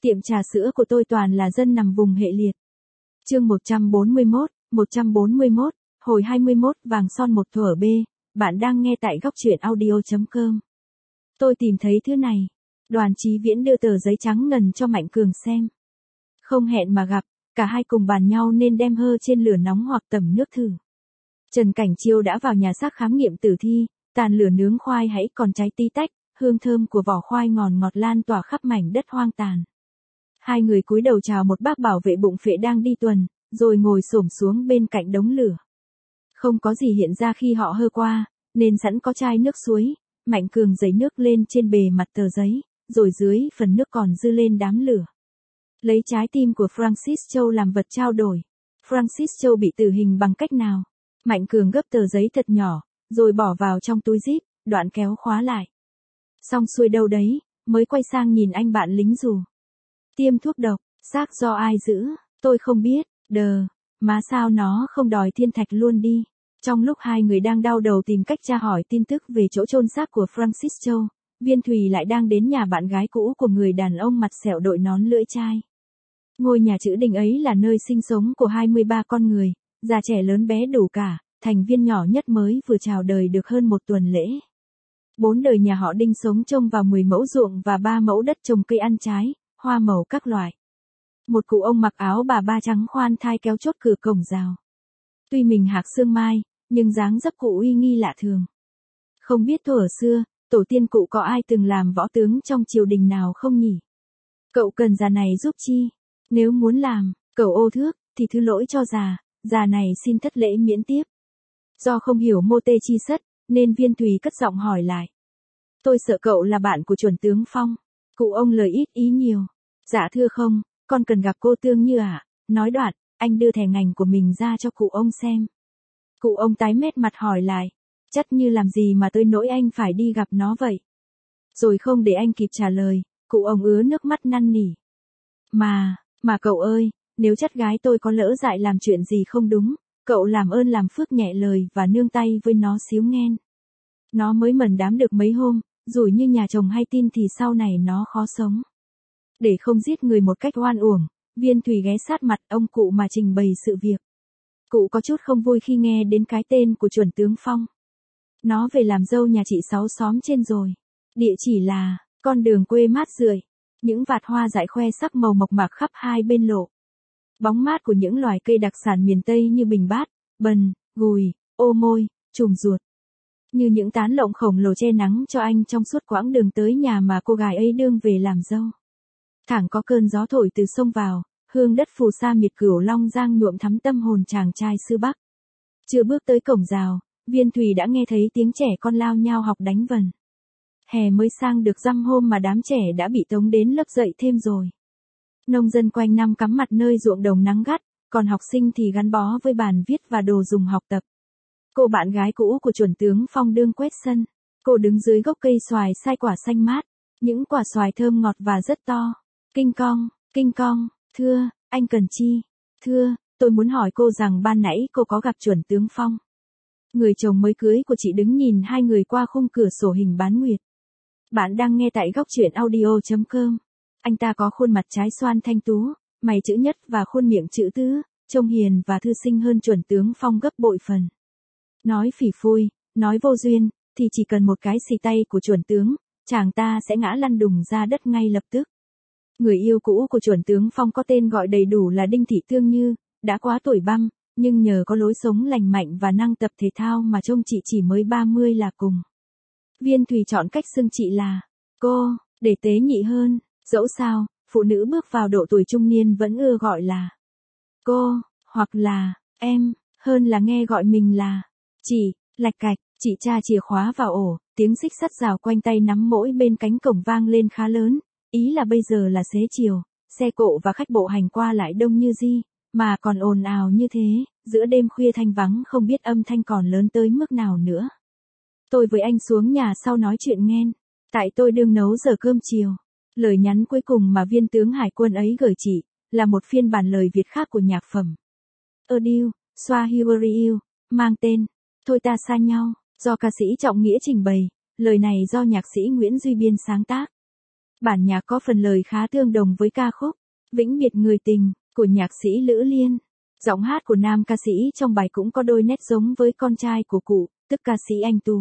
Tiệm trà sữa của tôi toàn là dân nằm vùng hệ liệt. Chương 141, hồi 21, vàng son một thuở B, bạn đang nghe tại góc truyện audio.com. Tôi tìm thấy thứ này. Đoàn Chí Viễn đưa tờ giấy trắng ngần cho Mạnh Cường xem. Không hẹn mà gặp, cả hai cùng bàn nhau nên đem hơ trên lửa nóng hoặc tẩm nước thử. Trần Cảnh Chiêu đã vào nhà xác khám nghiệm tử thi, tàn lửa nướng khoai hãy còn cháy tí tách, hương thơm của vỏ khoai ngọt ngọt lan tỏa khắp mảnh đất hoang tàn. Hai người cúi đầu chào một bác bảo vệ bụng phệ đang đi tuần, rồi ngồi xổm xuống bên cạnh đống lửa. Không có gì hiện ra khi họ hơ qua, nên sẵn có chai nước suối, Mạnh Cường giấy nước lên trên bề mặt tờ giấy, rồi dưới phần nước còn dư lên đám lửa. Lấy trái tim của Francis Châu làm vật trao đổi. Francis Châu bị tử hình bằng cách nào? Mạnh Cường gấp tờ giấy thật nhỏ, rồi bỏ vào trong túi zip, đoạn kéo khóa lại. Xong xuôi đâu đấy, mới quay sang nhìn anh bạn lính dù. Tiêm thuốc độc, xác do ai giữ, tôi không biết, má sao nó không đòi thiên thạch luôn đi. Trong lúc hai người đang đau đầu tìm cách tra hỏi tin tức về chỗ chôn xác của Francis Châu, Viên Thùy lại đang đến nhà bạn gái cũ của người đàn ông mặt sẹo đội nón lưỡi chai. Ngôi nhà trữ đình ấy là nơi sinh sống của 23 con người, già trẻ lớn bé đủ cả, thành viên nhỏ nhất mới vừa chào đời được hơn một tuần lễ. 4 đời nhà họ Đinh sống trông vào 10 mẫu ruộng và 3 mẫu đất trồng cây ăn trái, hoa màu các loại. Một cụ ông mặc áo bà ba trắng khoan thai kéo chốt cửa cổng rào. Tuy mình hạc xương mai, nhưng dáng dấp cụ uy nghi lạ thường. Không biết thuở xưa, tổ tiên cụ có ai từng làm võ tướng trong triều đình nào không nhỉ? Cậu cần già này giúp chi? Nếu muốn làm, cậu ô thước, thì thứ lỗi cho già này xin thất lễ miễn tiếp. Do không hiểu mô tê chi sất, nên Viên Thùy cất giọng hỏi lại. Tôi sợ cậu là bạn của chuẩn tướng Phong. Cụ ông lời ít ý nhiều. Dạ thưa không, con cần gặp cô Tương Như ạ. Nói đoạn, anh đưa thẻ ngành của mình ra cho cụ ông xem. Cụ ông tái mét mặt hỏi lại. Chắc như làm gì mà tới nỗi anh phải đi gặp nó vậy? Rồi không để anh kịp trả lời, cụ ông ứa nước mắt năn nỉ. Mà cậu ơi, nếu chắc gái tôi có lỡ dại làm chuyện gì không đúng, cậu làm ơn làm phước nhẹ lời và nương tay với nó xíu nghen. Nó mới mần đám được mấy hôm, rủi như nhà chồng hay tin thì sau này nó khó sống. Để không giết người một cách oan uổng, Viên Thùy ghé sát mặt ông cụ mà trình bày sự việc. Cụ có chút không vui khi nghe đến cái tên của chuẩn tướng Phong. Nó về làm dâu nhà chị Sáu xóm trên rồi. Địa chỉ là, con đường quê mát rượi. Những vạt hoa dại khoe sắc màu mộc mạc khắp hai bên lộ. Bóng mát của những loài cây đặc sản miền Tây như bình bát, bần, gùi, ô môi, chùm ruột. Như những tán lộng khổng lồ che nắng cho anh trong suốt quãng đường tới nhà mà cô gái ấy đương về làm dâu. Thẳng có cơn gió thổi từ sông vào, hương đất phù sa miệt Cửu Long Giang nhuộm thắm tâm hồn chàng trai xứ Bắc. Chưa bước tới cổng rào, Viên Thùy đã nghe thấy tiếng trẻ con lao nhao học đánh vần. Hè mới sang được dăm hôm mà đám trẻ đã bị tống đến lớp dậy thêm rồi. Nông dân quanh năm cắm mặt nơi ruộng đồng nắng gắt, còn học sinh thì gắn bó với bàn viết và đồ dùng học tập. Cô bạn gái cũ của chuẩn tướng Phong đương quét sân. Cô đứng dưới gốc cây xoài sai quả xanh mát. Những quả xoài thơm ngọt và rất to. Kinh cong, thưa, anh cần chi? Thưa, tôi muốn hỏi cô rằng ban nãy cô có gặp chuẩn tướng Phong. Người chồng mới cưới của chị đứng nhìn hai người qua khung cửa sổ hình bán nguyệt. Bạn đang nghe tại góc truyện audio.com. Anh ta có khuôn mặt trái xoan thanh tú, mày chữ nhất và khuôn miệng chữ tứ, trông hiền và thư sinh hơn chuẩn tướng Phong gấp bội phần. Nói phỉ phui, nói vô duyên, thì chỉ cần một cái xì tay của chuẩn tướng, chàng ta sẽ ngã lăn đùng ra đất ngay lập tức. Người yêu cũ của chuẩn tướng Phong có tên gọi đầy đủ là Đinh Thị Tương Như, đã quá tuổi băm, nhưng nhờ có lối sống lành mạnh và năng tập thể thao mà trông chị chỉ mới 30 là cùng. Viên Thùy chọn cách xưng chị là cô, để tế nhị hơn. Dẫu sao, phụ nữ bước vào độ tuổi trung niên vẫn ưa gọi là cô, hoặc là em, hơn là nghe gọi mình là chị. Lạch cạch, chị tra chìa khóa vào ổ, tiếng xích sắt rào quanh tay nắm mỗi bên cánh cổng vang lên khá lớn, ý là bây giờ là xế chiều, xe cộ và khách bộ hành qua lại đông như di, mà còn ồn ào như thế, giữa đêm khuya thanh vắng không biết âm thanh còn lớn tới mức nào nữa. Tôi với anh xuống nhà sau nói chuyện nghen, tại tôi đương nấu giờ cơm chiều. Lời nhắn cuối cùng mà viên tướng hải quân ấy gửi chị, là một phiên bản lời Việt khác của nhạc phẩm Adieu, Swahili, mang tên Thôi ta xa nhau, do ca sĩ Trọng Nghĩa trình bày, lời này do nhạc sĩ Nguyễn Duy Biên sáng tác. Bản nhạc có phần lời khá tương đồng với ca khúc Vĩnh biệt người tình của nhạc sĩ Lữ Liên. Giọng hát của nam ca sĩ trong bài cũng có đôi nét giống với con trai của cụ, tức ca sĩ Anh Tú.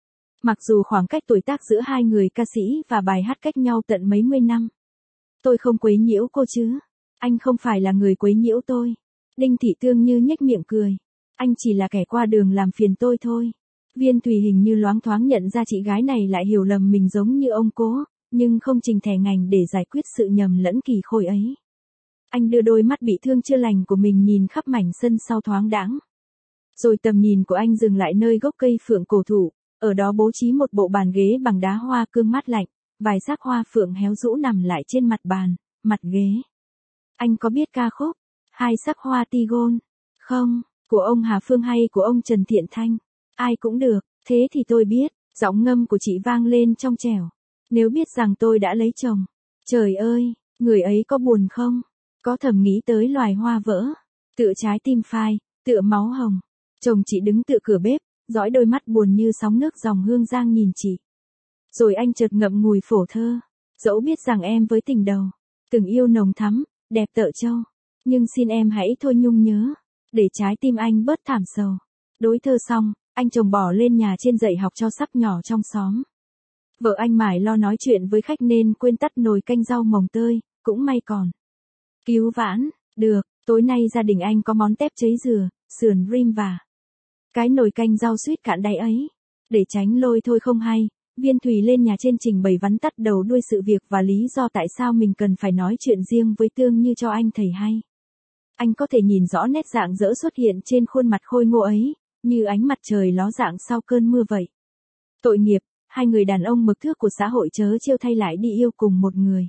Mặc dù khoảng cách tuổi tác giữa hai người ca sĩ và bài hát cách nhau tận mấy mươi năm. Tôi không quấy nhiễu cô chứ. Anh không phải là người quấy nhiễu tôi. Đinh Thị Tương Như nhếch miệng cười. Anh chỉ là kẻ qua đường làm phiền tôi thôi. Viên Thùy hình như loáng thoáng nhận ra chị gái này lại hiểu lầm mình giống như ông cố, nhưng không trình thẻ ngành để giải quyết sự nhầm lẫn kỳ khôi ấy. Anh đưa đôi mắt bị thương chưa lành của mình nhìn khắp mảnh sân sau thoáng đãng. Rồi tầm nhìn của anh dừng lại nơi gốc cây phượng cổ thụ, ở đó bố trí một bộ bàn ghế bằng đá hoa cương mát lạnh, vài xác hoa phượng héo rũ nằm lại trên mặt bàn, mặt ghế. Anh có biết ca khúc Hai sắc hoa tigon không? Của ông Hà Phương hay của ông Trần Thiện Thanh? Ai cũng được, thế thì tôi biết. Giọng ngâm của chị vang lên trong trẻo. Nếu biết rằng tôi đã lấy chồng. Trời ơi, người ấy có buồn không? Có thầm nghĩ tới loài hoa vỡ, tựa trái tim phai, tựa máu hồng. Chồng chị đứng tựa cửa bếp, dõi đôi mắt buồn như sóng nước dòng hương giang nhìn chị. Rồi anh chợt ngậm ngùi phổ thơ. Dẫu biết rằng em với tình đầu, từng yêu nồng thắm, đẹp tợ trâu. Nhưng xin em hãy thôi nhung nhớ, để trái tim anh bớt thảm sầu. Đối thơ xong, anh chồng bỏ lên nhà trên dạy học cho sắp nhỏ trong xóm. Vợ anh mải lo nói chuyện với khách nên quên tắt nồi canh rau mồng tơi, cũng may còn. Cứu vãn, được, tối nay gia đình anh có món tép cháy dừa, sườn rim và cái nồi canh rau suýt cạn đáy ấy. Để tránh lôi thôi không hay, Viên Thùy lên nhà trên trình bày vắn tắt đầu đuôi sự việc và lý do tại sao mình cần phải nói chuyện riêng với Tương Như cho anh thầy hay. Anh có thể nhìn rõ nét dạng dỡ xuất hiện trên khuôn mặt khôi ngô ấy, như ánh mặt trời ló dạng sau cơn mưa vậy. Tội nghiệp, hai người đàn ông mực thước của xã hội chớ trêu thay lại đi yêu cùng một người.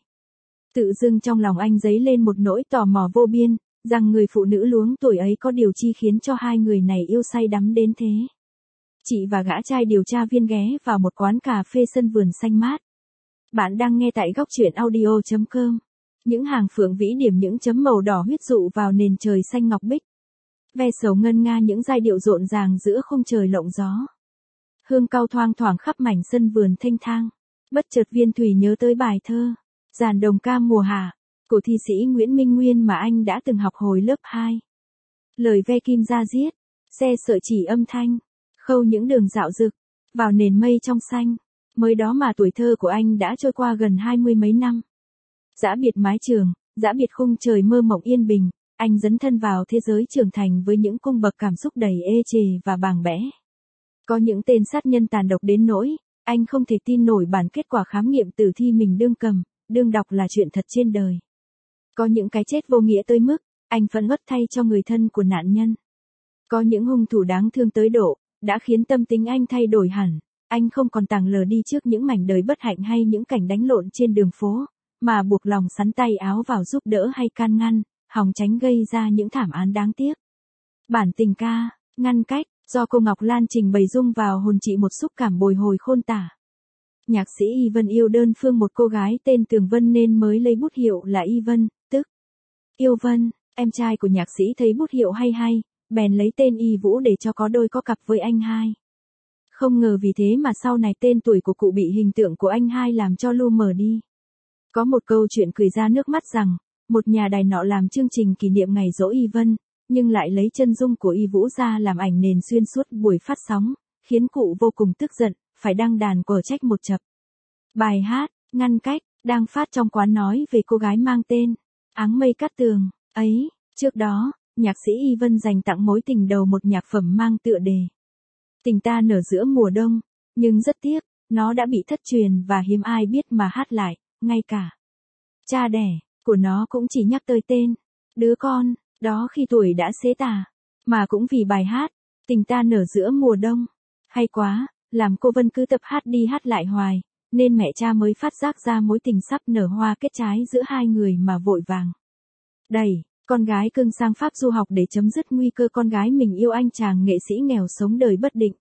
Tự dưng trong lòng anh dấy lên một nỗi tò mò vô biên, rằng người phụ nữ luống tuổi ấy có điều chi khiến cho hai người này yêu say đắm đến thế. Chị và gã trai điều tra viên ghé vào một quán cà phê sân vườn xanh mát. Bạn đang nghe tại góc truyện audio.com. Những hàng phượng vĩ điểm những chấm màu đỏ huyết dụ vào nền trời xanh ngọc bích. Ve sầu ngân nga những giai điệu rộn ràng giữa khung trời lộng gió. Hương cau thoang thoảng khắp mảnh sân vườn thênh thang. Bất chợt Viên Thùy nhớ tới bài thơ Giàn đồng ca mùa hạ của thi sĩ Nguyễn Minh Nguyên mà anh đã từng học hồi lớp 2. Lời ve kim ra diết, xe sợi chỉ âm thanh, khâu những đường dạo rực vào nền mây trong xanh. Mới đó mà tuổi thơ của anh đã trôi qua gần 20 mấy năm. Dã biệt mái trường, dã biệt khung trời mơ mộng yên bình, anh dấn thân vào thế giới trưởng thành với những cung bậc cảm xúc đầy ê chề và bàng bẽ. Có những tên sát nhân tàn độc đến nỗi, anh không thể tin nổi bản kết quả khám nghiệm tử thi mình đương đọc là chuyện thật trên đời. Có những cái chết vô nghĩa tới mức, anh phẫn uất thay cho người thân của nạn nhân. Có những hung thủ đáng thương tới độ, đã khiến tâm tính anh thay đổi hẳn. Anh không còn tàng lờ đi trước những mảnh đời bất hạnh hay những cảnh đánh lộn trên đường phố, mà buộc lòng sắn tay áo vào giúp đỡ hay can ngăn, hòng tránh gây ra những thảm án đáng tiếc. Bản tình ca, ngăn cách, do cô Ngọc Lan trình bày dung vào hồn chị một xúc cảm bồi hồi khôn tả. Nhạc sĩ Y Vân yêu đơn phương một cô gái tên Tường Vân nên mới lấy bút hiệu là Y Vân, tức Yêu Vân. Em trai của nhạc sĩ thấy bút hiệu hay, bèn lấy tên Y Vũ để cho có đôi có cặp với anh hai. Không ngờ vì thế mà sau này tên tuổi của cụ bị hình tượng của anh hai làm cho lu mờ đi. Có một câu chuyện cười ra nước mắt rằng, một nhà đài nọ làm chương trình kỷ niệm ngày giỗ Y Vân, nhưng lại lấy chân dung của Y Vũ ra làm ảnh nền xuyên suốt buổi phát sóng, khiến cụ vô cùng tức giận, phải đăng đàn quở trách một chập. Bài hát, ngăn cách, đang phát trong quán nói về cô gái mang tên Áng Mây Cát Tường ấy. Trước đó, nhạc sĩ Y Vân dành tặng mối tình đầu một nhạc phẩm mang tựa đề Tình ta nở giữa mùa đông, nhưng rất tiếc, nó đã bị thất truyền và hiếm ai biết mà hát lại, ngay cả cha đẻ của nó cũng chỉ nhắc tới tên đứa con đó khi tuổi đã xế tà, mà cũng vì bài hát Tình ta nở giữa mùa đông hay quá, làm cô Vân cứ tập hát đi hát lại hoài, nên mẹ cha mới phát giác ra mối tình sắp nở hoa kết trái giữa hai người mà vội vàng đẩy con gái cưng sang Pháp du học để chấm dứt nguy cơ con gái mình yêu anh chàng nghệ sĩ nghèo sống đời bất định.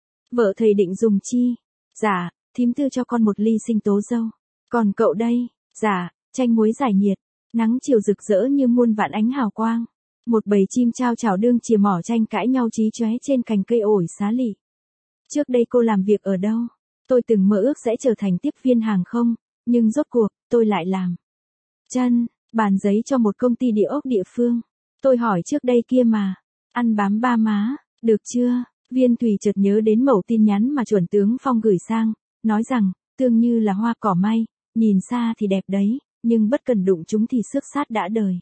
Vợ thầy định dùng chi? Dạ, thím tư cho con một ly sinh tố dâu. Còn cậu đây? Dạ, chanh muối giải nhiệt. Nắng chiều rực rỡ như muôn vạn ánh hào quang. Một bầy chim chao chảo đương chìa mỏ tranh cãi nhau chí chóe trên cành cây ổi xá lị. Trước đây cô làm việc ở đâu? Tôi từng mơ ước sẽ trở thành tiếp viên hàng không, nhưng rốt cuộc, tôi lại làm chân, bàn giấy cho một công ty địa ốc địa phương. Tôi hỏi trước đây kia mà. Ăn bám ba má, được chưa? Viên Thùy chợt nhớ đến mẩu tin nhắn mà chuẩn tướng Phong gửi sang, nói rằng, tương như là hoa cỏ may, nhìn xa thì đẹp đấy, nhưng bất cần đụng chúng thì xước sát đã đời.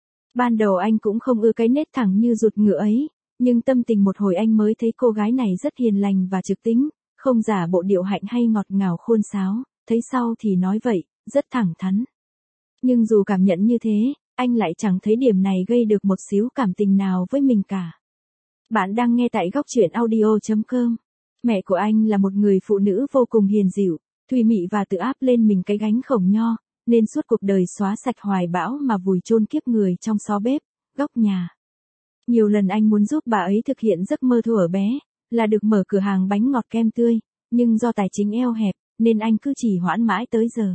Ban đầu anh cũng không ưa cái nết thẳng như ruột ngựa ấy, nhưng tâm tình một hồi anh mới thấy cô gái này rất hiền lành và trực tính, không giả bộ điệu hạnh hay ngọt ngào khôn sáo, thấy sau thì nói vậy, rất thẳng thắn. Nhưng dù cảm nhận như thế, anh lại chẳng thấy điểm này gây được một xíu cảm tình nào với mình cả. Bạn đang nghe tại góc truyện audio.com. Mẹ của anh là một người phụ nữ vô cùng hiền dịu, thùy mị và tự áp lên mình cái gánh khổng nho, nên suốt cuộc đời xóa sạch hoài bão mà vùi chôn kiếp người trong xó bếp, góc nhà. Nhiều lần anh muốn giúp bà ấy thực hiện giấc mơ thuở bé, là được mở cửa hàng bánh ngọt kem tươi, nhưng do tài chính eo hẹp, nên anh cứ trì hoãn mãi tới giờ.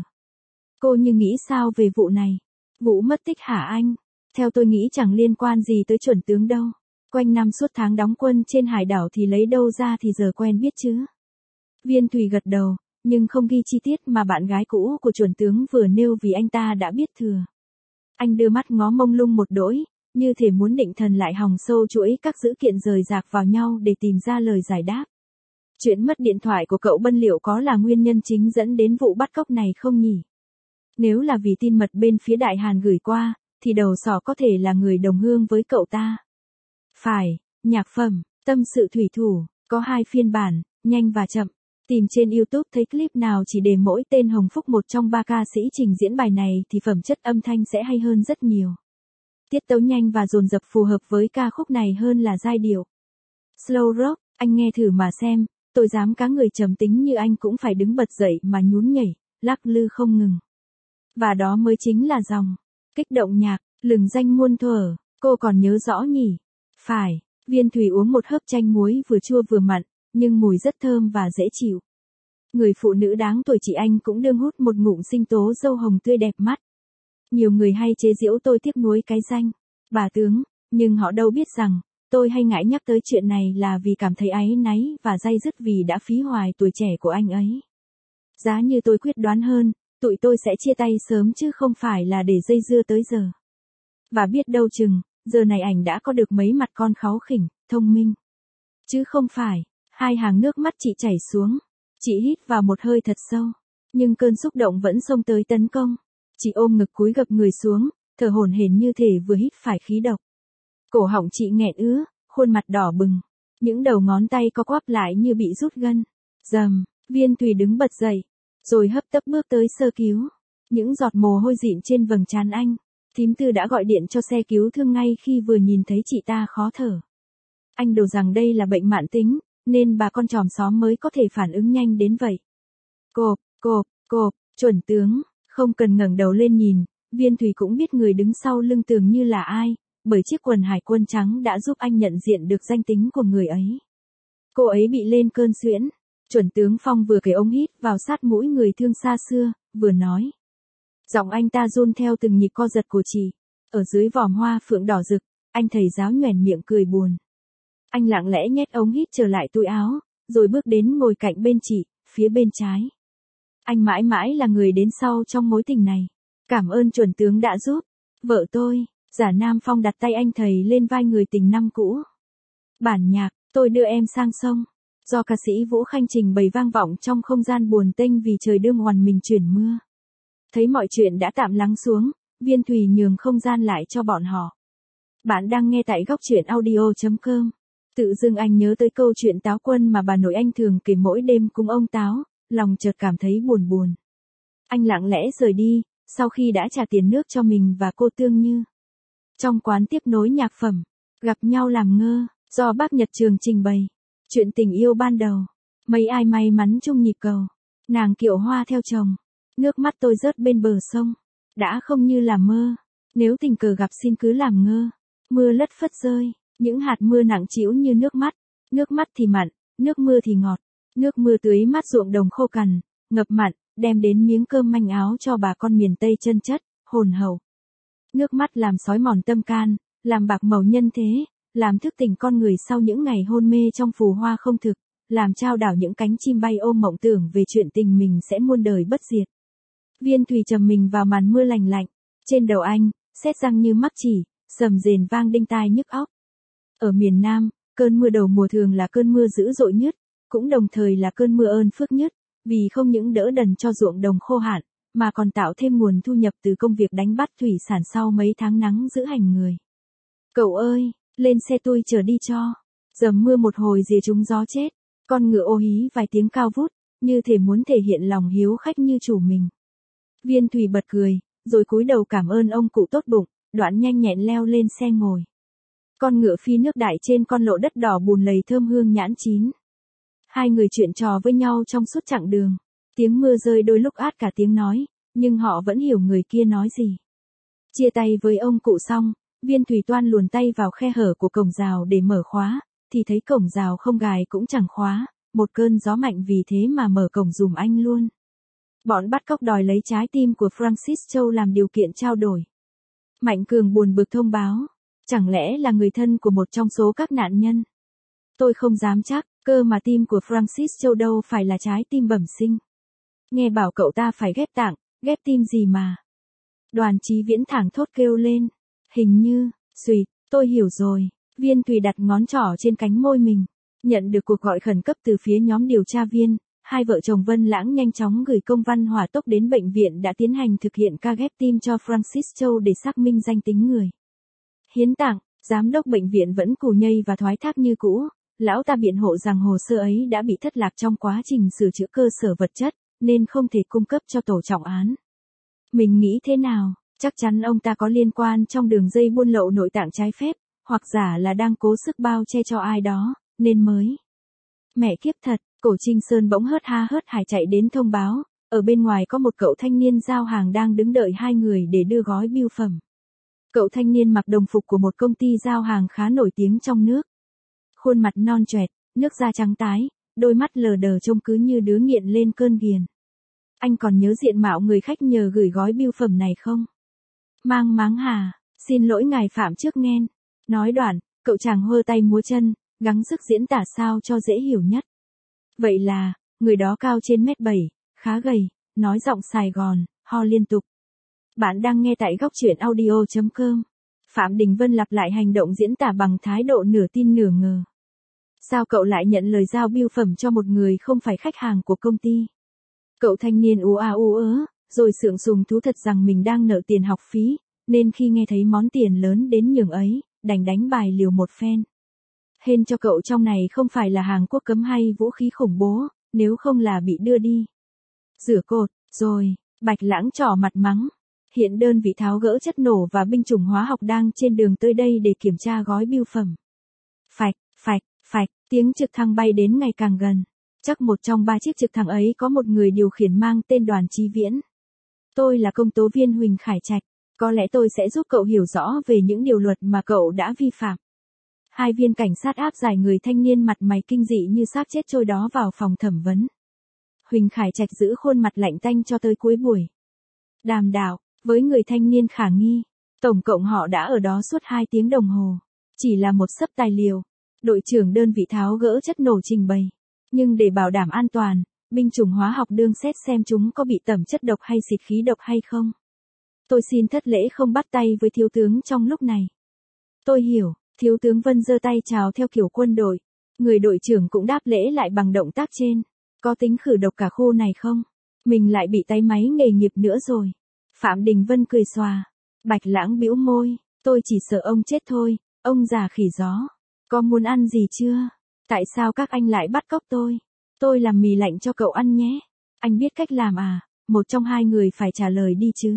Cô như nghĩ sao về vụ này? Vụ mất tích hả anh? Theo tôi nghĩ chẳng liên quan gì tới chuẩn tướng đâu. Quanh năm suốt tháng đóng quân trên hải đảo thì lấy đâu ra thì giờ quen biết chứ. Viên Thùy gật đầu, nhưng không ghi chi tiết mà bạn gái cũ của chuẩn tướng vừa nêu vì anh ta đã biết thừa. Anh đưa mắt ngó mông lung một đỗi, như thể muốn định thần lại hòng sâu chuỗi các dữ kiện rời rạc vào nhau để tìm ra lời giải đáp. Chuyện mất điện thoại của cậu Bân liệu có là nguyên nhân chính dẫn đến vụ bắt cóc này không nhỉ? Nếu là vì tin mật bên phía Đại Hàn gửi qua, thì đầu sỏ có thể là người đồng hương với cậu ta. Phải, nhạc phẩm, tâm sự thủy thủ, có 2 phiên bản, nhanh và chậm. Tìm trên YouTube thấy clip nào chỉ để mỗi tên Hồng Phúc một trong 3 ca sĩ trình diễn bài này thì phẩm chất âm thanh sẽ hay hơn rất nhiều. Tiết tấu nhanh và dồn dập phù hợp với ca khúc này hơn là giai điệu. Slow rock, anh nghe thử mà xem, tôi dám cá người trầm tính như anh cũng phải đứng bật dậy mà nhún nhảy, lắc lư không ngừng. Và đó mới chính là dòng kích động nhạc, lừng danh muôn thuở, cô còn nhớ rõ nhỉ? Phải, Viên Thùy uống một hớp chanh muối vừa chua vừa mặn, nhưng mùi rất thơm và dễ chịu. Người phụ nữ đáng tuổi chị anh cũng đương hút một ngụm sinh tố dâu hồng tươi đẹp mắt. Nhiều người hay chế giễu tôi tiếc nuối cái danh bà tướng, nhưng họ đâu biết rằng, tôi hay ngại nhắc tới chuyện này là vì cảm thấy áy náy và day dứt vì đã phí hoài tuổi trẻ của anh ấy. Giá như tôi quyết đoán hơn, tụi tôi sẽ chia tay sớm chứ không phải là để dây dưa tới giờ. Và biết đâu chừng, giờ này ảnh đã có được mấy mặt con kháu khỉnh, thông minh. Chứ không phải, 2 hàng nước mắt chị chảy xuống. Chị hít vào một hơi thật sâu, nhưng cơn xúc động vẫn xông tới tấn công. Chị ôm ngực cúi gập người xuống, thở hổn hển như thể vừa hít phải khí độc. Cổ họng chị nghẹn ứ, khuôn mặt đỏ bừng, những đầu ngón tay co quắp lại như bị rút gân. Rầm, Viên Thùy đứng bật dậy, rồi hấp tấp bước tới sơ cứu. Những giọt mồ hôi dịn trên vầng trán anh. Thím Tư đã gọi điện cho xe cứu thương ngay khi vừa nhìn thấy chị ta khó thở. Anh đổ rằng đây là bệnh mãn tính, nên bà con chòm xóm mới có thể phản ứng nhanh đến vậy. Cộp, cộp, cộp, chuẩn tướng, không cần ngẩng đầu lên nhìn, Viên Thùy cũng biết người đứng sau lưng tường như là ai, bởi chiếc quần hải quân trắng đã giúp anh nhận diện được danh tính của người ấy. Cô ấy bị lên cơn suyễn. Chuẩn tướng Phong vừa kể ống hít vào sát mũi người thương xa xưa, vừa nói. Giọng anh ta run theo từng nhịp co giật của chị. Ở dưới vòm hoa phượng đỏ rực, anh thầy giáo nhoẻn miệng cười buồn. Anh lặng lẽ nhét ống hít trở lại túi áo, rồi bước đến ngồi cạnh bên chị, phía bên trái. Anh mãi mãi là người đến sau trong mối tình này. Cảm ơn chuẩn tướng đã giúp. Vợ tôi, Giả Nam Phong đặt tay anh thầy lên vai người tình năm cũ. Bản nhạc, tôi đưa em sang sông. Do ca sĩ Vũ Khanh trình bày vang vọng trong không gian buồn tênh vì trời đương oằn mình chuyển mưa. Thấy mọi chuyện đã tạm lắng xuống, Viên Thùy nhường không gian lại cho bọn họ. Bạn đang nghe tại góc truyện audio.com. Tự dưng anh nhớ tới câu chuyện táo quân mà bà nội anh thường kể mỗi đêm cùng ông Táo, lòng chợt cảm thấy buồn buồn. Anh lặng lẽ rời đi, sau khi đã trả tiền nước cho mình và cô Tương Như. Trong quán tiếp nối nhạc phẩm, gặp nhau làm ngơ, do bác Nhật Trường trình bày. Chuyện tình yêu ban đầu, mấy ai may mắn chung nhịp cầu, nàng kiệu hoa theo chồng, nước mắt tôi rớt bên bờ sông, đã không như là mơ, nếu tình cờ gặp xin cứ làm ngơ, mưa lất phất rơi, những hạt mưa nặng trĩu như nước mắt thì mặn, nước mưa thì ngọt, nước mưa tưới mát ruộng đồng khô cằn, ngập mặn, đem đến miếng cơm manh áo cho bà con miền Tây chân chất, hồn hậu. Nước mắt làm xói mòn tâm can, làm bạc màu nhân thế. Làm thức tỉnh con người sau những ngày hôn mê trong phù hoa không thực, làm trao đảo những cánh chim bay ôm mộng tưởng về chuyện tình mình sẽ muôn đời bất diệt. Viên Thùy trầm mình vào màn mưa lành lạnh. Trên đầu anh, sét răng như mắc chỉ, sầm rền vang đinh tai nhức óc. Ở miền Nam, cơn mưa đầu mùa thường là cơn mưa dữ dội nhất, cũng đồng thời là cơn mưa ơn phước nhất, vì không những đỡ đần cho ruộng đồng khô hạn, mà còn tạo thêm nguồn thu nhập từ công việc đánh bắt thủy sản sau mấy tháng nắng giữ hành người. Cậu ơi, lên xe tôi chở đi cho. Dầm mưa một hồi rìa trúng gió chết, con ngựa ô hí vài tiếng cao vút, như thể muốn thể hiện lòng hiếu khách như chủ mình. Viên Thùy bật cười, rồi cúi đầu cảm ơn ông cụ tốt bụng, đoạn nhanh nhẹn leo lên xe ngồi. Con ngựa phi nước đại trên con lộ đất đỏ bùn lầy thơm hương nhãn chín. Hai người chuyện trò với nhau trong suốt chặng đường. Tiếng mưa rơi đôi lúc át cả tiếng nói, nhưng họ vẫn hiểu người kia nói gì. Chia tay với ông cụ xong, Viên Thùy toan luồn tay vào khe hở của cổng rào để mở khóa, thì thấy cổng rào không gài cũng chẳng khóa, một cơn gió mạnh vì thế mà mở cổng giùm anh luôn. Bọn bắt cóc đòi lấy trái tim của Francis Châu làm điều kiện trao đổi. Mạnh Cường buồn bực thông báo, chẳng lẽ là người thân của một trong số các nạn nhân? Tôi không dám chắc, cơ mà tim của Francis Châu đâu phải là trái tim bẩm sinh. Nghe bảo cậu ta phải ghép tạng, ghép tim gì mà. Đoàn Chí Viễn thảng thốt kêu lên, hình như, xùyt, tôi hiểu rồi. Viên Thùy đặt ngón trỏ trên cánh môi mình, nhận được cuộc gọi khẩn cấp từ phía nhóm điều tra viên. Hai vợ chồng Vân Lãng nhanh chóng gửi công văn hỏa tốc đến bệnh viện đã tiến hành thực hiện ca ghép tim cho Francis Châu để xác minh danh tính người hiến tạng. Giám đốc bệnh viện vẫn cù nhây và thoái thác như cũ. Lão ta biện hộ rằng hồ sơ ấy đã bị thất lạc trong quá trình sửa chữa cơ sở vật chất, nên không thể cung cấp cho tổ trọng án. Mình nghĩ thế nào, chắc chắn ông ta có liên quan trong đường dây buôn lậu nội tạng trái phép, hoặc giả là đang cố sức bao che cho ai đó, nên mới. Mẹ kiếp thật, Cổ Trinh Sơn bỗng hớt ha hớt hải chạy đến thông báo, ở bên ngoài có một cậu thanh niên giao hàng đang đứng đợi hai người để đưa gói bưu phẩm. Cậu thanh niên mặc đồng phục của một công ty giao hàng khá nổi tiếng trong nước. Khuôn mặt non choẹt, nước da trắng tái, đôi mắt lờ đờ trông cứ như đứa nghiện lên cơn ghiền. Anh còn nhớ diện mạo người khách nhờ gửi gói bưu phẩm này không? Mang máng hà, xin lỗi ngài phạm trước nghen. Nói đoạn, cậu chàng hơ tay múa chân, gắng sức diễn tả sao cho dễ hiểu nhất. Vậy là, người đó cao trên 1m7, khá gầy, nói giọng Sài Gòn, ho liên tục. Bạn đang nghe tại góc truyện audio.com. Phạm Đình Vân lặp lại hành động diễn tả bằng thái độ nửa tin nửa ngờ. Sao cậu lại nhận lời giao bưu phẩm cho một người không phải khách hàng của công ty? Cậu thanh niên ú a ú ớ, rồi sượng sùng thú thật rằng mình đang nợ tiền học phí, nên khi nghe thấy món tiền lớn đến nhường ấy, đành đánh bài liều một phen. Hên cho cậu trong này không phải là hàng quốc cấm hay vũ khí khủng bố, nếu không là bị đưa đi. Rửa cột, rồi, Bạch Lãng trỏ mặt mắng. Hiện đơn vị tháo gỡ chất nổ và binh chủng hóa học đang trên đường tới đây để kiểm tra gói bưu phẩm. Phạch, phạch, phạch, tiếng trực thăng bay đến ngày càng gần. Chắc một trong 3 chiếc trực thăng ấy có một người điều khiển mang tên Đoàn Chí Viễn. Tôi là công tố viên Huỳnh Khải Trạch, có lẽ tôi sẽ giúp cậu hiểu rõ về những điều luật mà cậu đã vi phạm. Hai viên cảnh sát áp giải người thanh niên mặt mày kinh dị như xác chết trôi đó vào phòng thẩm vấn. Huỳnh Khải Trạch giữ khuôn mặt lạnh tanh cho tới cuối buổi đàm đạo với người thanh niên khả nghi. Tổng cộng họ đã ở đó suốt 2 tiếng đồng hồ. Chỉ là một xấp tài liệu. Đội trưởng đơn vị tháo gỡ chất nổ trình bày. Nhưng để bảo đảm an toàn, binh chủng hóa học đương xét xem chúng có bị tẩm chất độc hay xịt khí độc hay không. Tôi xin thất lễ không bắt tay với thiếu tướng trong lúc này. Tôi hiểu, thiếu tướng Vân giơ tay chào theo kiểu quân đội. Người đội trưởng cũng đáp lễ lại bằng động tác trên. Có tính khử độc cả khu này không? Mình lại bị tay máy nghề nghiệp nữa rồi. Phạm Đình Vân cười xòa. Bạch Lãng bĩu môi. Tôi chỉ sợ ông chết thôi, ông già khỉ gió. Có muốn ăn gì chưa? Tại sao các anh lại bắt cóc tôi? Tôi làm mì lạnh cho cậu ăn nhé. Anh biết cách làm à? Một trong hai người phải trả lời đi chứ.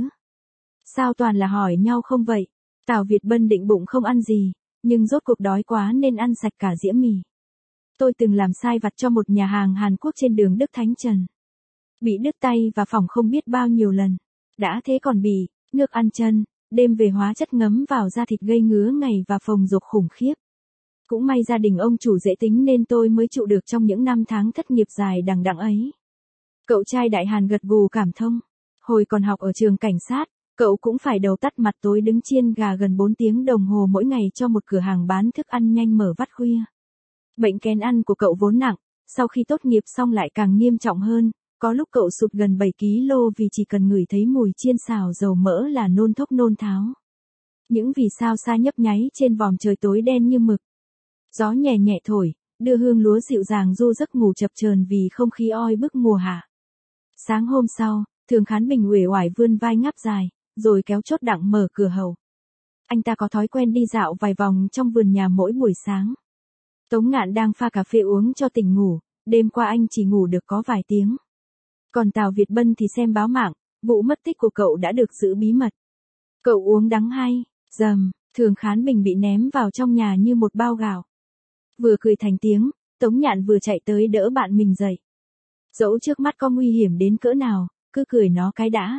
Sao toàn là hỏi nhau không vậy? Tào Việt Bân định bụng không ăn gì, nhưng rốt cuộc đói quá nên ăn sạch cả dĩa mì. Tôi từng làm sai vặt cho một nhà hàng Hàn Quốc trên đường Đức Thánh Trần. Bị đứt tay và phỏng không biết bao nhiêu lần. Đã thế còn bị nước ăn chân, đêm về hóa chất ngấm vào da thịt gây ngứa ngày và phồng rộp khủng khiếp. Cũng may gia đình ông chủ dễ tính nên tôi mới trụ được trong những năm tháng thất nghiệp dài đằng đẵng ấy. Cậu trai Đại Hàn gật gù cảm thông. Hồi còn học ở trường cảnh sát, cậu cũng phải đầu tắt mặt tối đứng chiên gà gần 4 tiếng đồng hồ mỗi ngày cho một cửa hàng bán thức ăn nhanh mở vắt khuya. Bệnh kén ăn của cậu vốn nặng, sau khi tốt nghiệp xong lại càng nghiêm trọng hơn, Có lúc cậu sụt gần 7 kg vì chỉ cần ngửi thấy mùi chiên xào dầu mỡ là nôn thốc nôn tháo. Những vì sao xa nhấp nháy trên vòm trời tối đen như mực. Gió nhẹ nhẹ thổi, đưa hương lúa dịu dàng du giấc ngủ chập chờn vì không khí oi bức mùa hạ. Sáng hôm sau, Thường Khán Bình uể oải vươn vai ngáp dài, rồi kéo chốt đặng mở cửa hầu. Anh ta có thói quen đi dạo vài vòng trong vườn nhà mỗi buổi sáng. Tống Ngạn đang pha cà phê uống cho tỉnh ngủ, đêm qua anh chỉ ngủ được có vài tiếng. Còn Tào Việt Bân thì xem báo mạng, vụ mất tích của cậu đã được giữ bí mật. Cậu uống đắng hay, dầm, Thường Khán Bình bị ném vào trong nhà như một bao gạo. Vừa cười thành tiếng, Tống Nhạn vừa chạy tới đỡ bạn mình dậy. Dẫu trước mắt có nguy hiểm đến cỡ nào, cứ cười nó cái đã.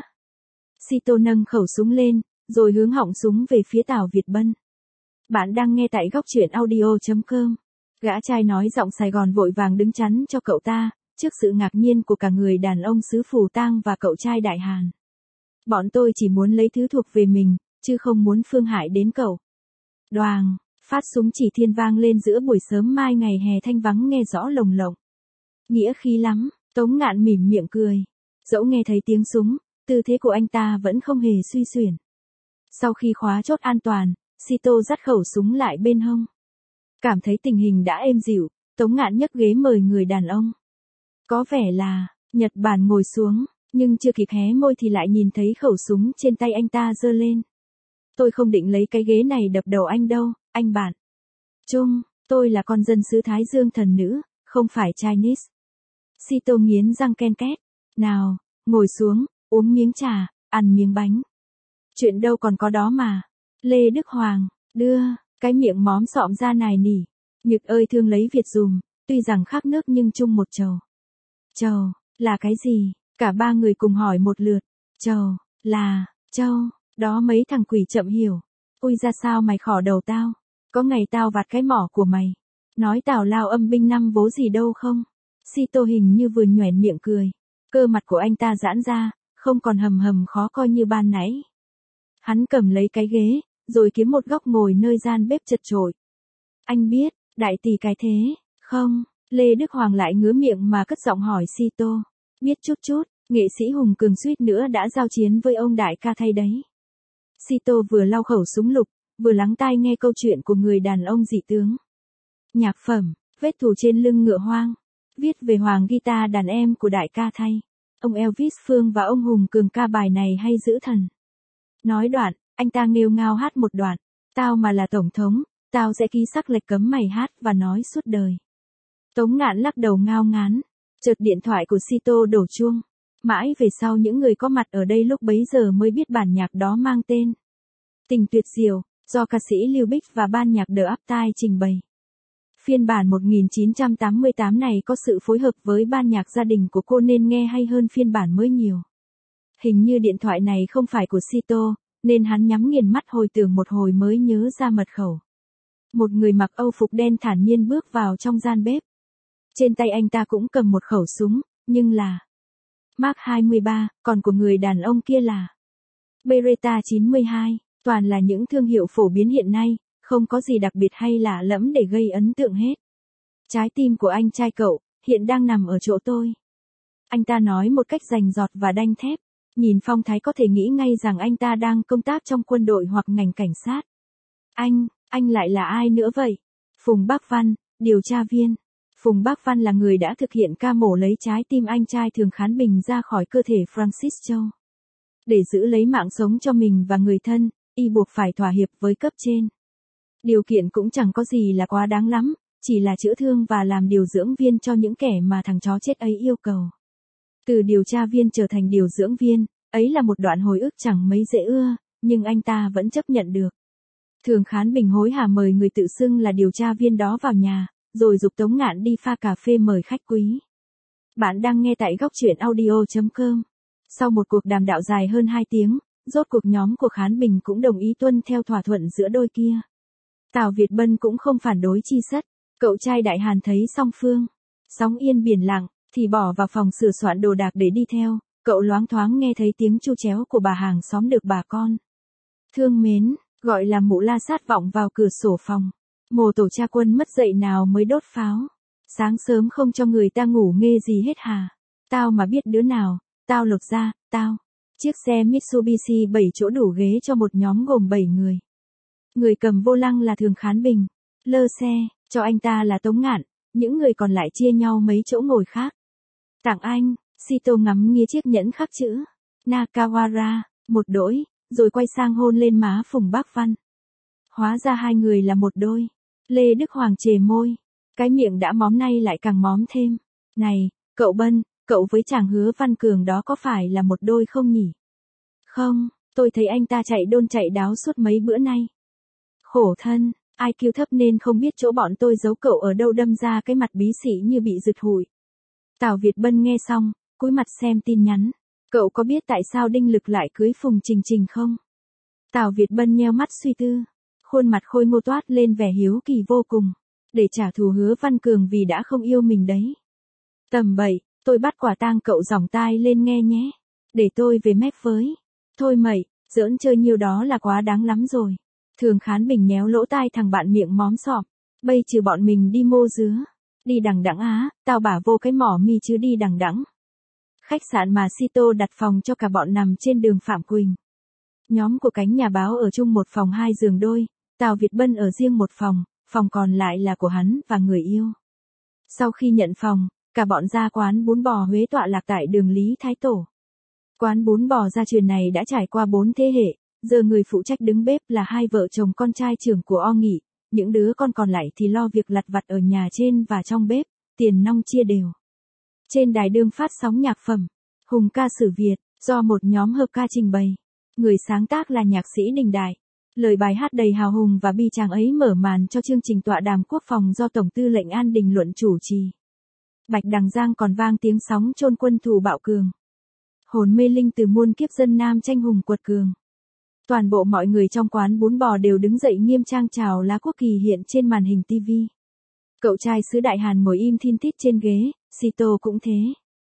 Sito nâng khẩu súng lên, rồi hướng họng súng về phía Tào Việt Bân. Bạn đang nghe tại góc truyện audio.com. Gã trai nói giọng Sài Gòn vội vàng đứng chắn cho cậu ta, trước sự ngạc nhiên của cả người đàn ông xứ Phù Tang và cậu trai Đại Hàn. Bọn tôi chỉ muốn lấy thứ thuộc về mình, chứ không muốn phương hại đến cậu. Đoàng, phát súng chỉ thiên vang lên giữa buổi sớm mai ngày hè thanh vắng nghe rõ lồng lộng. Nghĩa khí lắm, Tống Ngạn mỉm miệng cười. Dẫu nghe thấy tiếng súng, tư thế của anh ta vẫn không hề suy xuyển. Sau khi khóa chốt an toàn, Sito dắt khẩu súng lại bên hông. Cảm thấy tình hình đã êm dịu, Tống Ngạn nhấc ghế mời người đàn ông. Có vẻ là, Nhật Bản ngồi xuống, nhưng chưa kịp hé môi thì lại nhìn thấy khẩu súng trên tay anh ta giơ lên. Tôi không định lấy cái ghế này đập đầu anh đâu, anh bạn. Trung, tôi là con dân xứ Thái Dương thần nữ, không phải Chinese. Sito nghiến răng ken két. Nào, ngồi xuống, uống miếng trà, ăn miếng bánh. Chuyện đâu còn có đó mà. Lê Đức Hoàng, đưa, cái miệng móm xọm ra nài nỉ. Nhực ơi thương lấy Việt dùm, tuy rằng khác nước nhưng chung một chầu. Chầu, là cái gì? Cả ba người cùng hỏi một lượt. Chầu, là, châu, đó mấy thằng quỷ chậm hiểu. Ui ra sao mày khỏ đầu tao? Có ngày tao vạt cái mỏ của mày. Nói tào lao âm binh năm vố gì đâu không? Sito hình như vừa nhoẻn miệng cười. Cơ mặt của anh ta giãn ra, không còn hầm hầm khó coi như ban nãy. Hắn cầm lấy cái ghế, rồi kiếm một góc ngồi nơi gian bếp chật chội. Anh biết, đại tỷ cái thế, không? Lê Đức Hoàng lại ngứa miệng mà cất giọng hỏi Sito. Biết chút chút, nghệ sĩ Hùng Cường suýt nữa đã giao chiến với ông đại ca thay đấy. Sito vừa lau khẩu súng lục, vừa lắng tai nghe câu chuyện của người đàn ông dị tướng. Nhạc phẩm, vết thù trên lưng ngựa hoang. Viết về hoàng guitar đàn em của đại ca thay. Ông Elvis Phương và ông Hùng Cường ca bài này hay dữ thần. Nói đoạn, anh ta nghêu ngao hát một đoạn. Tao mà là tổng thống, tao sẽ ký sắc lệnh cấm mày hát và nói suốt đời. Tống Ngạn lắc đầu ngao ngán. Chợt điện thoại của Sito đổ chuông. Mãi về sau những người có mặt ở đây lúc bấy giờ mới biết bản nhạc đó mang tên Tình Tuyệt Diệu, do ca sĩ Lưu Bích và ban nhạc The Uptime trình bày. Phiên bản 1988 này có sự phối hợp với ban nhạc gia đình của cô nên nghe hay hơn phiên bản mới nhiều. Hình như điện thoại này không phải của Sito, nên hắn nhắm nghiền mắt hồi tưởng một hồi mới nhớ ra mật khẩu. Một người mặc âu phục đen thản nhiên bước vào trong gian bếp. Trên tay anh ta cũng cầm một khẩu súng, nhưng là Mark 23, còn của người đàn ông kia là Beretta 92, toàn là những thương hiệu phổ biến hiện nay, không có gì đặc biệt hay lạ lẫm để gây ấn tượng hết. Trái tim của anh trai cậu, hiện đang nằm ở chỗ tôi. Anh ta nói một cách rành rọt và đanh thép, nhìn phong thái có thể nghĩ ngay rằng anh ta đang công tác trong quân đội hoặc ngành cảnh sát. Anh lại là ai nữa vậy? Phùng Bác Văn, điều tra viên. Phùng Bác Văn là người đã thực hiện ca mổ lấy trái tim anh trai Thường Khán Bình ra khỏi cơ thể Francis Châu. Để giữ lấy mạng sống cho mình và người thân, y buộc phải thỏa hiệp với cấp trên. Điều kiện cũng chẳng có gì là quá đáng lắm, chỉ là chữa thương và làm điều dưỡng viên cho những kẻ mà thằng chó chết ấy yêu cầu. Từ điều tra viên trở thành điều dưỡng viên, ấy là một đoạn hồi ức chẳng mấy dễ ưa, nhưng anh ta vẫn chấp nhận được. Thường Khán Bình hối hả mời người tự xưng là điều tra viên đó vào nhà, rồi giục Tống Ngạn đi pha cà phê mời khách quý. Bạn đang nghe tại góc truyện audio.com. Sau một cuộc đàm đạo dài hơn 2 tiếng, rốt cuộc nhóm của Khán Bình cũng đồng ý tuân theo thỏa thuận giữa đôi kia. Tào Việt Bân cũng không phản đối chi sất. Cậu trai Đại Hàn thấy song phương sóng yên biển lặng, thì bỏ vào phòng sửa soạn đồ đạc để đi theo. Cậu loáng thoáng nghe thấy tiếng chu chéo của bà hàng xóm được bà con thương mến, gọi là mụ la sát vọng vào cửa sổ phòng. Mồ tổ cha Quân mất dậy nào mới đốt pháo. Sáng sớm không cho người ta ngủ nghê gì hết hà. Tao mà biết đứa nào, tao lột ra, tao. Chiếc xe Mitsubishi 7 chỗ đủ ghế cho một nhóm gồm 7 người. Người cầm vô lăng là Thường Khán Bình. Lơ xe, cho anh ta là Tống Ngạn, những người còn lại chia nhau mấy chỗ ngồi khác. Tặng anh, Sito ngắm nghía chiếc nhẫn khắc chữ Nakawara, một đỗi, rồi quay sang hôn lên má Phùng Bác Văn. Hóa ra hai người là một đôi. Lê Đức Hoàng chề môi, cái miệng đã móm nay lại càng móm thêm. Này, cậu Bân, cậu với chàng Hứa Văn Cường đó có phải là một đôi không nhỉ? Không, tôi thấy anh ta chạy đôn chạy đáo suốt mấy bữa nay. Khổ thân, IQ thấp nên không biết chỗ bọn tôi giấu cậu ở đâu, đâm ra cái mặt bí xị như bị rụt hụi. Tào Việt Bân nghe xong, cúi mặt xem tin nhắn. Cậu có biết tại sao Đinh Lực lại cưới Phùng Trình Trình không? Tào Việt Bân nheo mắt suy tư. Khuôn mặt khôi ngô toát lên vẻ hiếu kỳ vô cùng. Để trả thù Hứa Văn Cường vì đã không yêu mình đấy. Tầm bậy, tôi bắt quả tang cậu giỏng tai lên nghe nhé. Để tôi về mép với. Thôi mậy, giỡn chơi nhiêu đó là quá đáng lắm rồi. Thường Khán Bình nhéo lỗ tai thằng bạn miệng móm sọm. Bây trừ bọn mình đi mô dứa. Đi đằng đẵng á, tao bả vô cái mỏ mi chứ đi đằng đẵng. Khách sạn mà Sito đặt phòng cho cả bọn nằm trên đường Phạm Quỳnh. Nhóm của cánh nhà báo ở chung một phòng 2 giường đôi, Tào Việt Bân ở riêng một phòng còn lại là của hắn và người yêu. Sau khi nhận phòng, cả bọn ra quán bún bò Huế tọa lạc tại đường Lý Thái Tổ. Quán bún bò gia truyền này đã trải qua 4 thế hệ, giờ người phụ trách đứng bếp là hai vợ chồng con trai trưởng của O Nghị, những đứa con còn lại thì lo việc lặt vặt ở nhà trên và trong bếp, tiền nong chia đều. Trên đài đương phát sóng nhạc phẩm, Hùng ca sử Việt, do một nhóm hợp ca trình bày. Người sáng tác là nhạc sĩ Đình Đại. Lời bài hát đầy hào hùng và bi tráng ấy mở màn cho chương trình tọa đàm quốc phòng do Tổng tư lệnh An Đình Luận chủ trì. Bạch Đằng Giang còn vang tiếng sóng chôn quân thù bạo cường. Hồn mê linh từ muôn kiếp dân nam tranh hùng quật cường. Toàn bộ mọi người trong quán bún bò đều đứng dậy nghiêm trang chào lá quốc kỳ hiện trên màn hình TV. Cậu trai xứ Đại Hàn ngồi im thin thít trên ghế, Sito cũng thế.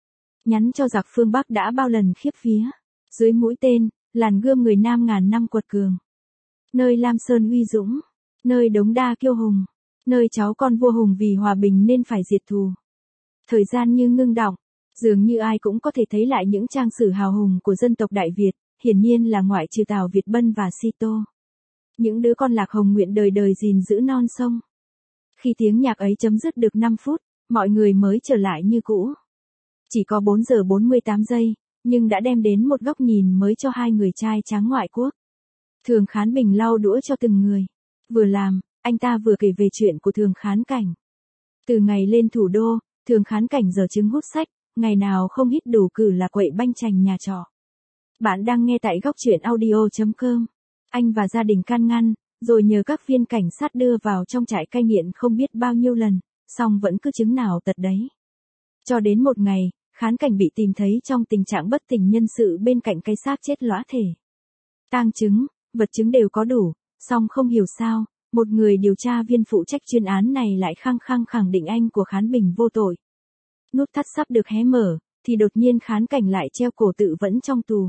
Nhắn cho giặc phương Bắc đã bao lần khiếp vía. Dưới mũi tên, làn gươm người Nam ngàn năm quật cường. Nơi Lam Sơn uy dũng, nơi Đống Đa kiêu hùng, nơi cháu con vua hùng vì hòa bình nên phải diệt thù. Thời gian như ngưng đọng, dường như ai cũng có thể thấy lại những trang sử hào hùng của dân tộc Đại Việt, hiển nhiên là ngoại trừ Tào Việt Bân và Sito. Những đứa con lạc hồng nguyện đời đời gìn giữ non sông. Khi tiếng nhạc ấy chấm dứt được 5 phút, mọi người mới trở lại như cũ. Chỉ có 4 giờ 48 giây, nhưng đã đem đến một góc nhìn mới cho hai người trai tráng ngoại quốc. Thường Khán Bình lau đũa cho từng người. Vừa làm, anh ta vừa kể về chuyện của Thường Khán Cảnh. Từ ngày lên thủ đô, Thường Khán Cảnh giờ chứng hút sách, ngày nào không hít đủ cử là quậy banh chành nhà trọ. Bạn đang nghe tại góc truyện audio.com. Anh và gia đình can ngăn, rồi nhờ các viên cảnh sát đưa vào trong trại cai nghiện không biết bao nhiêu lần, song vẫn cứ chứng nào tật đấy. Cho đến một ngày, Khán Cảnh bị tìm thấy trong tình trạng bất tỉnh nhân sự bên cạnh cái xác chết lõa thể. Tang chứng, vật chứng đều có đủ, song không hiểu sao, một người điều tra viên phụ trách chuyên án này lại khăng khăng khẳng định anh của Khán Bình vô tội. Nút thắt sắp được hé mở, thì đột nhiên Khán Cảnh lại treo cổ tự vẫn trong tù.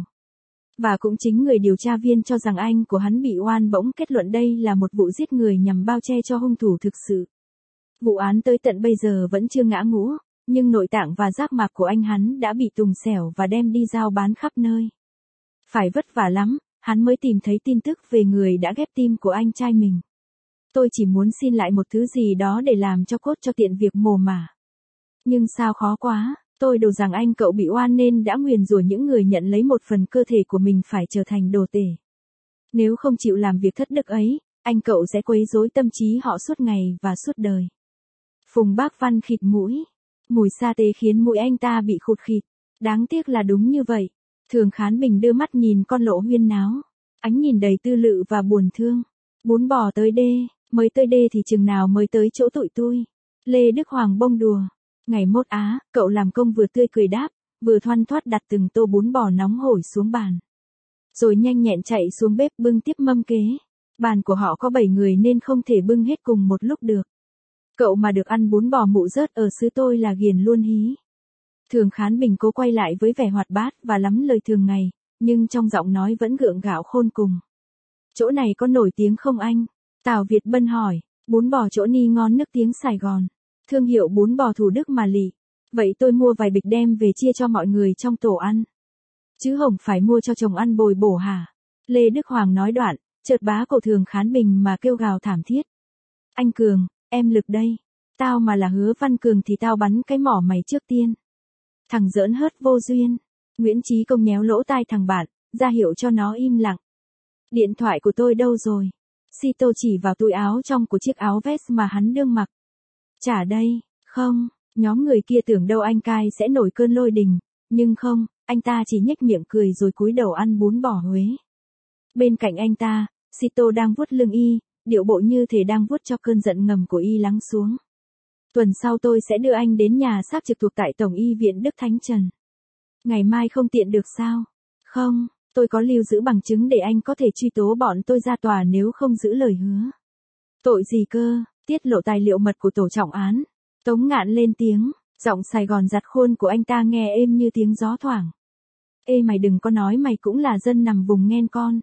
Và cũng chính người điều tra viên cho rằng anh của hắn bị oan bỗng kết luận đây là một vụ giết người nhằm bao che cho hung thủ thực sự. Vụ án tới tận bây giờ vẫn chưa ngã ngũ, nhưng nội tạng và giác mạc của anh hắn đã bị tùng xẻo và đem đi giao bán khắp nơi. Phải vất vả lắm, hắn mới tìm thấy tin tức về người đã ghép tim của anh trai mình. Tôi chỉ muốn xin lại một thứ gì đó để làm cho cốt cho tiện việc mồ mả. Nhưng sao khó quá, tôi đồ rằng anh cậu bị oan nên đã nguyền rủa những người nhận lấy một phần cơ thể của mình phải trở thành đồ tể. Nếu không chịu làm việc thất đức ấy, anh cậu sẽ quấy rối tâm trí họ suốt ngày và suốt đời. Phùng Bác Văn khịt mũi. Mùi sa tế khiến mũi anh ta bị khụt khịt. Đáng tiếc là đúng như vậy. Thường Khán Bình đưa mắt nhìn con Lộ huyên náo. Ánh nhìn đầy tư lự và buồn thương. Bún bò tới đê, mới tới đê thì chừng nào mới tới chỗ tụi tôi. Lê Đức Hoàng bông đùa. Ngày mốt á, cậu làm công vừa tươi cười đáp, vừa thoăn thoắt đặt từng tô bún bò nóng hổi xuống bàn. Rồi nhanh nhẹn chạy xuống bếp bưng tiếp mâm kế. Bàn của họ có 7 người nên không thể bưng hết cùng một lúc được. Cậu mà được ăn bún bò mụ rớt ở xứ tôi là ghiền luôn hí. Thường Khán Bình cố quay lại với vẻ hoạt bát và lắm lời thường ngày, nhưng trong giọng nói vẫn gượng gạo khôn cùng. Chỗ này có nổi tiếng không anh? Tào Việt Bân hỏi. Bún bò chỗ ni ngon nức tiếng Sài Gòn. Thương hiệu bún bò Thủ Đức mà lị. Vậy tôi mua vài bịch đem về chia cho mọi người trong tổ ăn. Chứ Hồng phải mua cho chồng ăn bồi bổ hả? Lê Đức Hoàng nói đoạn, chợt bá cổ Thường Khán Bình mà kêu gào thảm thiết. Anh Cường, em Lực đây. Tao mà là Hứa Văn Cường thì tao bắn cái mỏ mày trước tiên. Thằng giỡn hớt vô duyên. Nguyễn Chí Công nhéo lỗ tai thằng bạn, ra hiệu cho nó im lặng. Điện thoại của tôi đâu rồi? Sito chỉ vào túi áo trong của chiếc áo vest mà hắn đương mặc. Trả đây, không, nhóm người kia tưởng đâu anh cai sẽ nổi cơn lôi đình, nhưng không, anh ta chỉ nhếch miệng cười rồi cúi đầu ăn bún bò Huế. Bên cạnh anh ta, Sito đang vuốt lưng y, điệu bộ như thể đang vuốt cho cơn giận ngầm của y lắng xuống. Tuần sau tôi sẽ đưa anh đến nhà xác trực thuộc tại Tổng y viện Đức Thánh Trần. Ngày mai không tiện được sao? Không, tôi có lưu giữ bằng chứng để anh có thể truy tố bọn tôi ra tòa nếu không giữ lời hứa. Tội gì cơ? Tiết lộ tài liệu mật của tổ trọng án. Tống Ngạn lên tiếng, giọng Sài Gòn giặt khuôn của anh ta nghe êm như tiếng gió thoảng. Ê mày đừng có nói mày cũng là dân nằm vùng nghen con.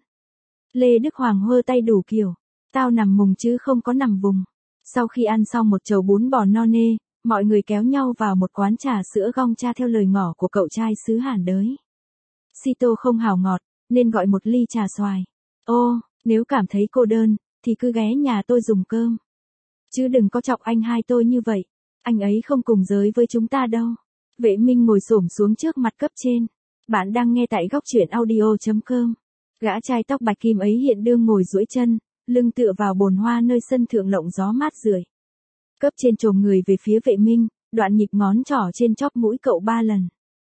Lê Đức Hoàng hơ tay đủ kiểu. Tao nằm mùng chứ không có nằm vùng. Sau khi ăn xong một chầu bún bò no nê, mọi người kéo nhau vào một quán trà sữa Gong Cha theo lời ngỏ của cậu trai xứ Hàn Đới. Sito không hào ngọt, nên gọi một ly trà xoài. Ô, nếu cảm thấy cô đơn, thì cứ ghé nhà tôi dùng cơm. Chứ đừng có chọc anh hai tôi như vậy. Anh ấy không cùng giới với chúng ta đâu. Vệ Minh ngồi xổm xuống trước mặt cấp trên. Bạn đang nghe tại góc truyện audio.com. Gã trai tóc bạch kim ấy hiện đương ngồi duỗi chân, lưng tựa vào bồn hoa nơi sân thượng lộng gió mát rượi. Cấp trên chồm người về phía Vệ Minh, đoạn nhịp ngón trỏ trên chóp mũi cậu 3 lần.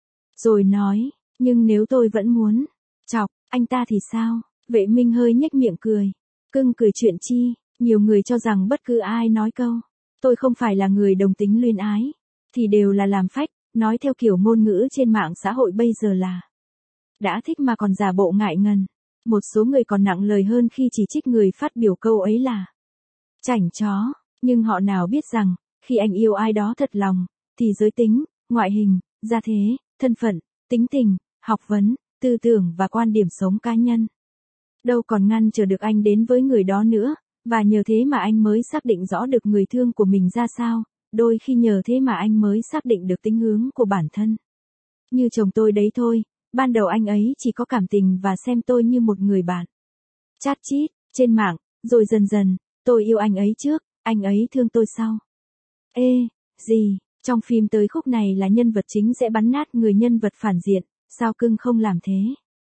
Rồi nói, nhưng nếu tôi vẫn muốn chọc anh ta thì sao? Vệ Minh hơi nhếch miệng cười. Cưng cười chuyện chi? Nhiều người cho rằng bất cứ ai nói câu tôi không phải là người đồng tính luyến ái thì đều là làm phách, nói theo kiểu ngôn ngữ trên mạng xã hội bây giờ là đã thích mà còn giả bộ ngại ngần. Một số người còn nặng lời hơn khi chỉ trích người phát biểu câu ấy là chảnh chó, nhưng họ nào biết rằng khi anh yêu ai đó thật lòng thì giới tính, ngoại hình, gia thế, thân phận, tính tình, học vấn, tư tưởng và quan điểm sống cá nhân đâu còn ngăn chờ được anh đến với người đó nữa. Và nhờ thế mà anh mới xác định rõ được người thương của mình ra sao, đôi khi nhờ thế mà anh mới xác định được tính hướng của bản thân. Như chồng tôi đấy thôi, ban đầu anh ấy chỉ có cảm tình và xem tôi như một người bạn. Chat chít, trên mạng, rồi dần dần, tôi yêu anh ấy trước, anh ấy thương tôi sau. Ê, gì, trong phim tới khúc này là nhân vật chính sẽ bắn nát người nhân vật phản diện, sao cưng không làm thế?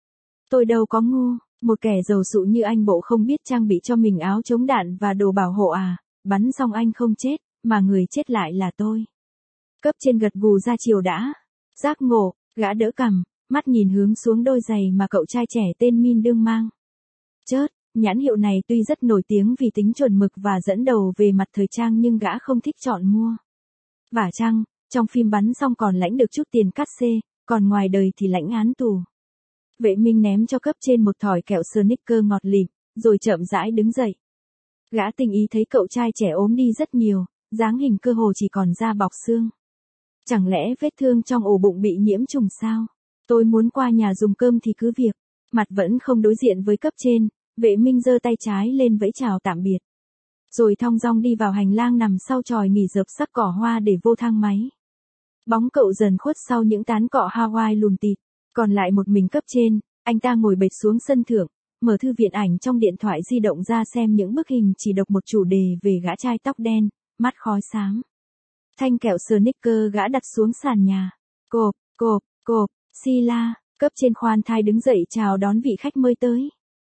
Tôi đâu có ngu. Một kẻ giàu sụ như anh bộ không biết trang bị cho mình áo chống đạn và đồ bảo hộ à, bắn xong anh không chết, mà người chết lại là tôi. Cấp trên gật gù ra chiều đã. Giác ngộ, gã đỡ cằm, mắt nhìn hướng xuống đôi giày mà cậu trai trẻ tên Min đương mang. Chớt, nhãn hiệu này tuy rất nổi tiếng vì tính chuẩn mực và dẫn đầu về mặt thời trang nhưng gã không thích chọn mua. Vả chăng, trong phim bắn xong còn lãnh được chút tiền cát xê, còn ngoài đời thì lãnh án tù. Vệ Minh ném cho cấp trên một thỏi kẹo Snickers ngọt lịm, rồi chậm rãi đứng dậy. Gã tình ý thấy cậu trai trẻ ốm đi rất nhiều, dáng hình cơ hồ chỉ còn da bọc xương. Chẳng lẽ vết thương trong ổ bụng bị nhiễm trùng sao? Tôi muốn qua nhà dùng cơm thì cứ việc. Mặt vẫn không đối diện với cấp trên, Vệ Minh giơ tay trái lên vẫy chào tạm biệt. Rồi thong dong đi vào hành lang nằm sau chòi nghỉ dợp sắc cỏ hoa để vô thang máy. Bóng cậu dần khuất sau những tán cọ Hawaii lùn tịt. Còn lại một mình cấp trên, anh ta ngồi bệt xuống sân thượng, mở thư viện ảnh trong điện thoại di động ra xem những bức hình chỉ độc một chủ đề về gã trai tóc đen, mắt khói xám. Thanh kẹo Snickers gã đặt xuống sàn nhà. Cộp, cộp, cộp, Sila, cấp trên khoan thai đứng dậy chào đón vị khách mới tới.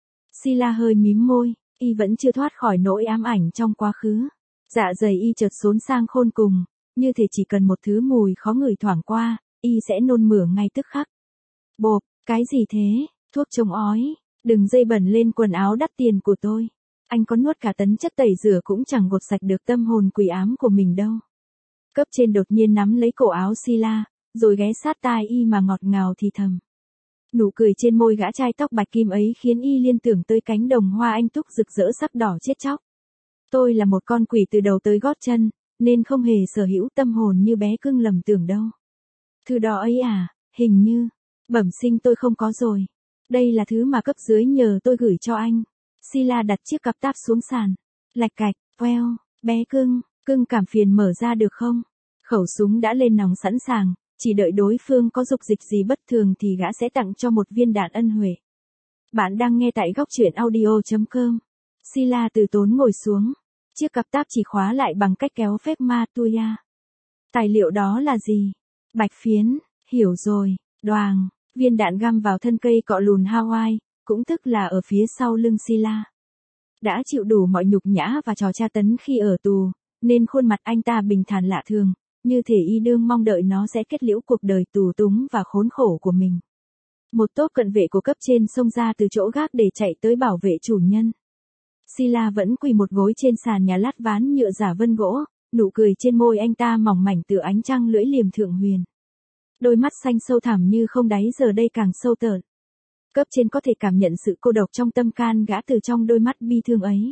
Sila hơi mím môi, y vẫn chưa thoát khỏi nỗi ám ảnh trong quá khứ. Dạ dày y chợt xốn sang khôn cùng, như thể chỉ cần một thứ mùi khó ngửi thoảng qua, y sẽ nôn mửa ngay tức khắc. Bộp, cái gì thế? Thuốc chống ói. Đừng dây bẩn lên quần áo đắt tiền của tôi. Anh có nuốt cả tấn chất tẩy rửa cũng chẳng gột sạch được tâm hồn quỷ ám của mình đâu. Cấp trên đột nhiên nắm lấy cổ áo Sila, rồi ghé sát tai y mà ngọt ngào thì thầm. Nụ cười trên môi gã trai tóc bạch kim ấy khiến y liên tưởng tới cánh đồng hoa anh túc rực rỡ sắc đỏ chết chóc. Tôi là một con quỷ từ đầu tới gót chân, nên không hề sở hữu tâm hồn như bé cưng lầm tưởng đâu. Thứ đó ấy à, hình như bẩm sinh tôi không có rồi. Đây là thứ mà cấp dưới nhờ tôi gửi cho anh. Sila đặt chiếc cặp táp xuống sàn. Lạch cạch, veo, bé cưng, cưng cảm phiền mở ra được không? Khẩu súng đã lên nòng sẵn sàng, chỉ đợi đối phương có dục dịch gì bất thường thì gã sẽ tặng cho một viên đạn ân huệ. Bạn đang nghe tại góc truyện audio.com. Sila từ tốn ngồi xuống. Chiếc cặp táp chỉ khóa lại bằng cách kéo phép ma tuya. Tài liệu đó là gì? Bạch phiến, hiểu rồi, đoàng, viên đạn găm vào thân cây cọ lùn Hawaii, cũng tức là ở phía sau lưng Sila. Đã chịu đủ mọi nhục nhã và trò tra tấn khi ở tù, nên khuôn mặt anh ta bình thản lạ thường, như thể y đương mong đợi nó sẽ kết liễu cuộc đời tù túng và khốn khổ của mình. Một tốp cận vệ của cấp trên xông ra từ chỗ gác để chạy tới bảo vệ chủ nhân. Sila vẫn quỳ một gối trên sàn nhà lát ván nhựa giả vân gỗ, nụ cười trên môi anh ta mỏng mảnh tựa ánh trăng lưỡi liềm thượng huyền. Đôi mắt xanh sâu thẳm như không đáy giờ đây càng sâu tợn. Cấp trên có thể cảm nhận sự cô độc trong tâm can gã từ trong đôi mắt bi thương ấy.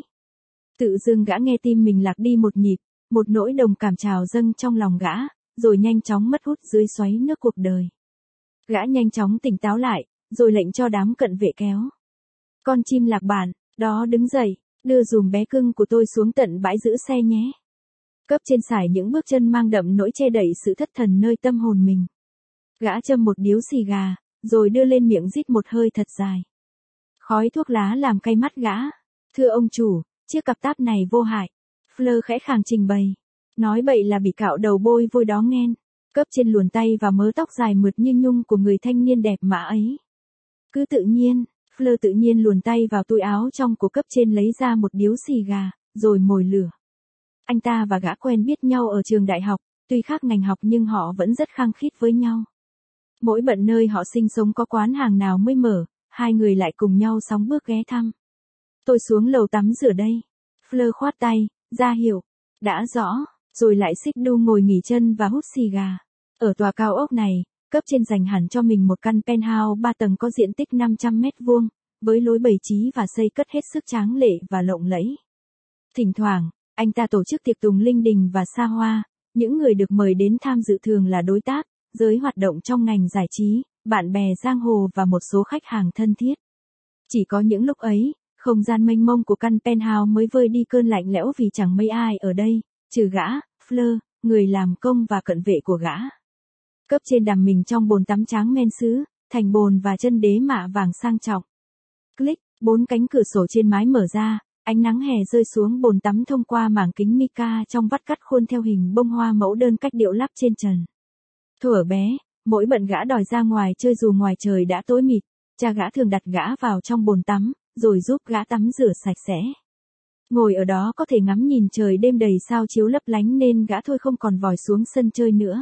Tự dưng gã nghe tim mình lạc đi một nhịp, một nỗi đồng cảm trào dâng trong lòng gã, rồi nhanh chóng mất hút dưới xoáy nước cuộc đời. Gã nhanh chóng tỉnh táo lại, rồi lệnh cho đám cận vệ kéo. Con chim lạc bản, đó đứng dậy, đưa dùm bé cưng của tôi xuống tận bãi giữ xe nhé. Cấp trên sải những bước chân mang đậm nỗi che đậy sự thất thần nơi tâm hồn mình. Gã châm một điếu xì gà, rồi đưa lên miệng rít một hơi thật dài. Khói thuốc lá làm cay mắt gã. Thưa ông chủ, chiếc cặp táp này vô hại. Fleur khẽ khàng trình bày. Nói bậy là bị cạo đầu bôi vôi đó nghen. Cấp trên luồn tay vào mớ tóc dài mượt như nhung của người thanh niên đẹp mã ấy. Cứ tự nhiên, Fleur tự nhiên luồn tay vào túi áo trong của cấp trên lấy ra một điếu xì gà, rồi mồi lửa. Anh ta và gã quen biết nhau ở trường đại học, tuy khác ngành học nhưng họ vẫn rất khăng khít với nhau. Mỗi bận nơi họ sinh sống có quán hàng nào mới mở, hai người lại cùng nhau sóng bước ghé thăm. Tôi xuống lầu tắm rửa đây. Fleur khoát tay, ra hiệu. Đã rõ, rồi lại xích đu ngồi nghỉ chân và hút xì gà. Ở tòa cao ốc này, cấp trên dành hẳn cho mình một căn penthouse 3 tầng có diện tích 500 mét vuông, với lối bày trí và xây cất hết sức tráng lệ và lộng lẫy. Thỉnh thoảng, anh ta tổ chức tiệc tùng linh đình và xa hoa, những người được mời đến tham dự thường là đối tác, giới hoạt động trong ngành giải trí, bạn bè giang hồ và một số khách hàng thân thiết. Chỉ có những lúc ấy, không gian mênh mông của căn penthouse mới vơi đi cơn lạnh lẽo vì chẳng mấy ai ở đây, trừ gã, Fleur, người làm công và cận vệ của gã. Cấp trên đằm mình trong bồn tắm tráng men sứ, thành bồn và chân đế mạ vàng sang trọng. Click, 4 cánh cửa sổ trên mái mở ra, ánh nắng hè rơi xuống bồn tắm thông qua mảng kính mica trong vắt cắt khuôn theo hình bông hoa mẫu đơn cách điệu lắp trên trần. Thuở bé, mỗi bận gã đòi ra ngoài chơi dù ngoài trời đã tối mịt, cha gã thường đặt gã vào trong bồn tắm, rồi giúp gã tắm rửa sạch sẽ. Ngồi ở đó có thể ngắm nhìn trời đêm đầy sao chiếu lấp lánh nên gã thôi không còn vòi xuống sân chơi nữa.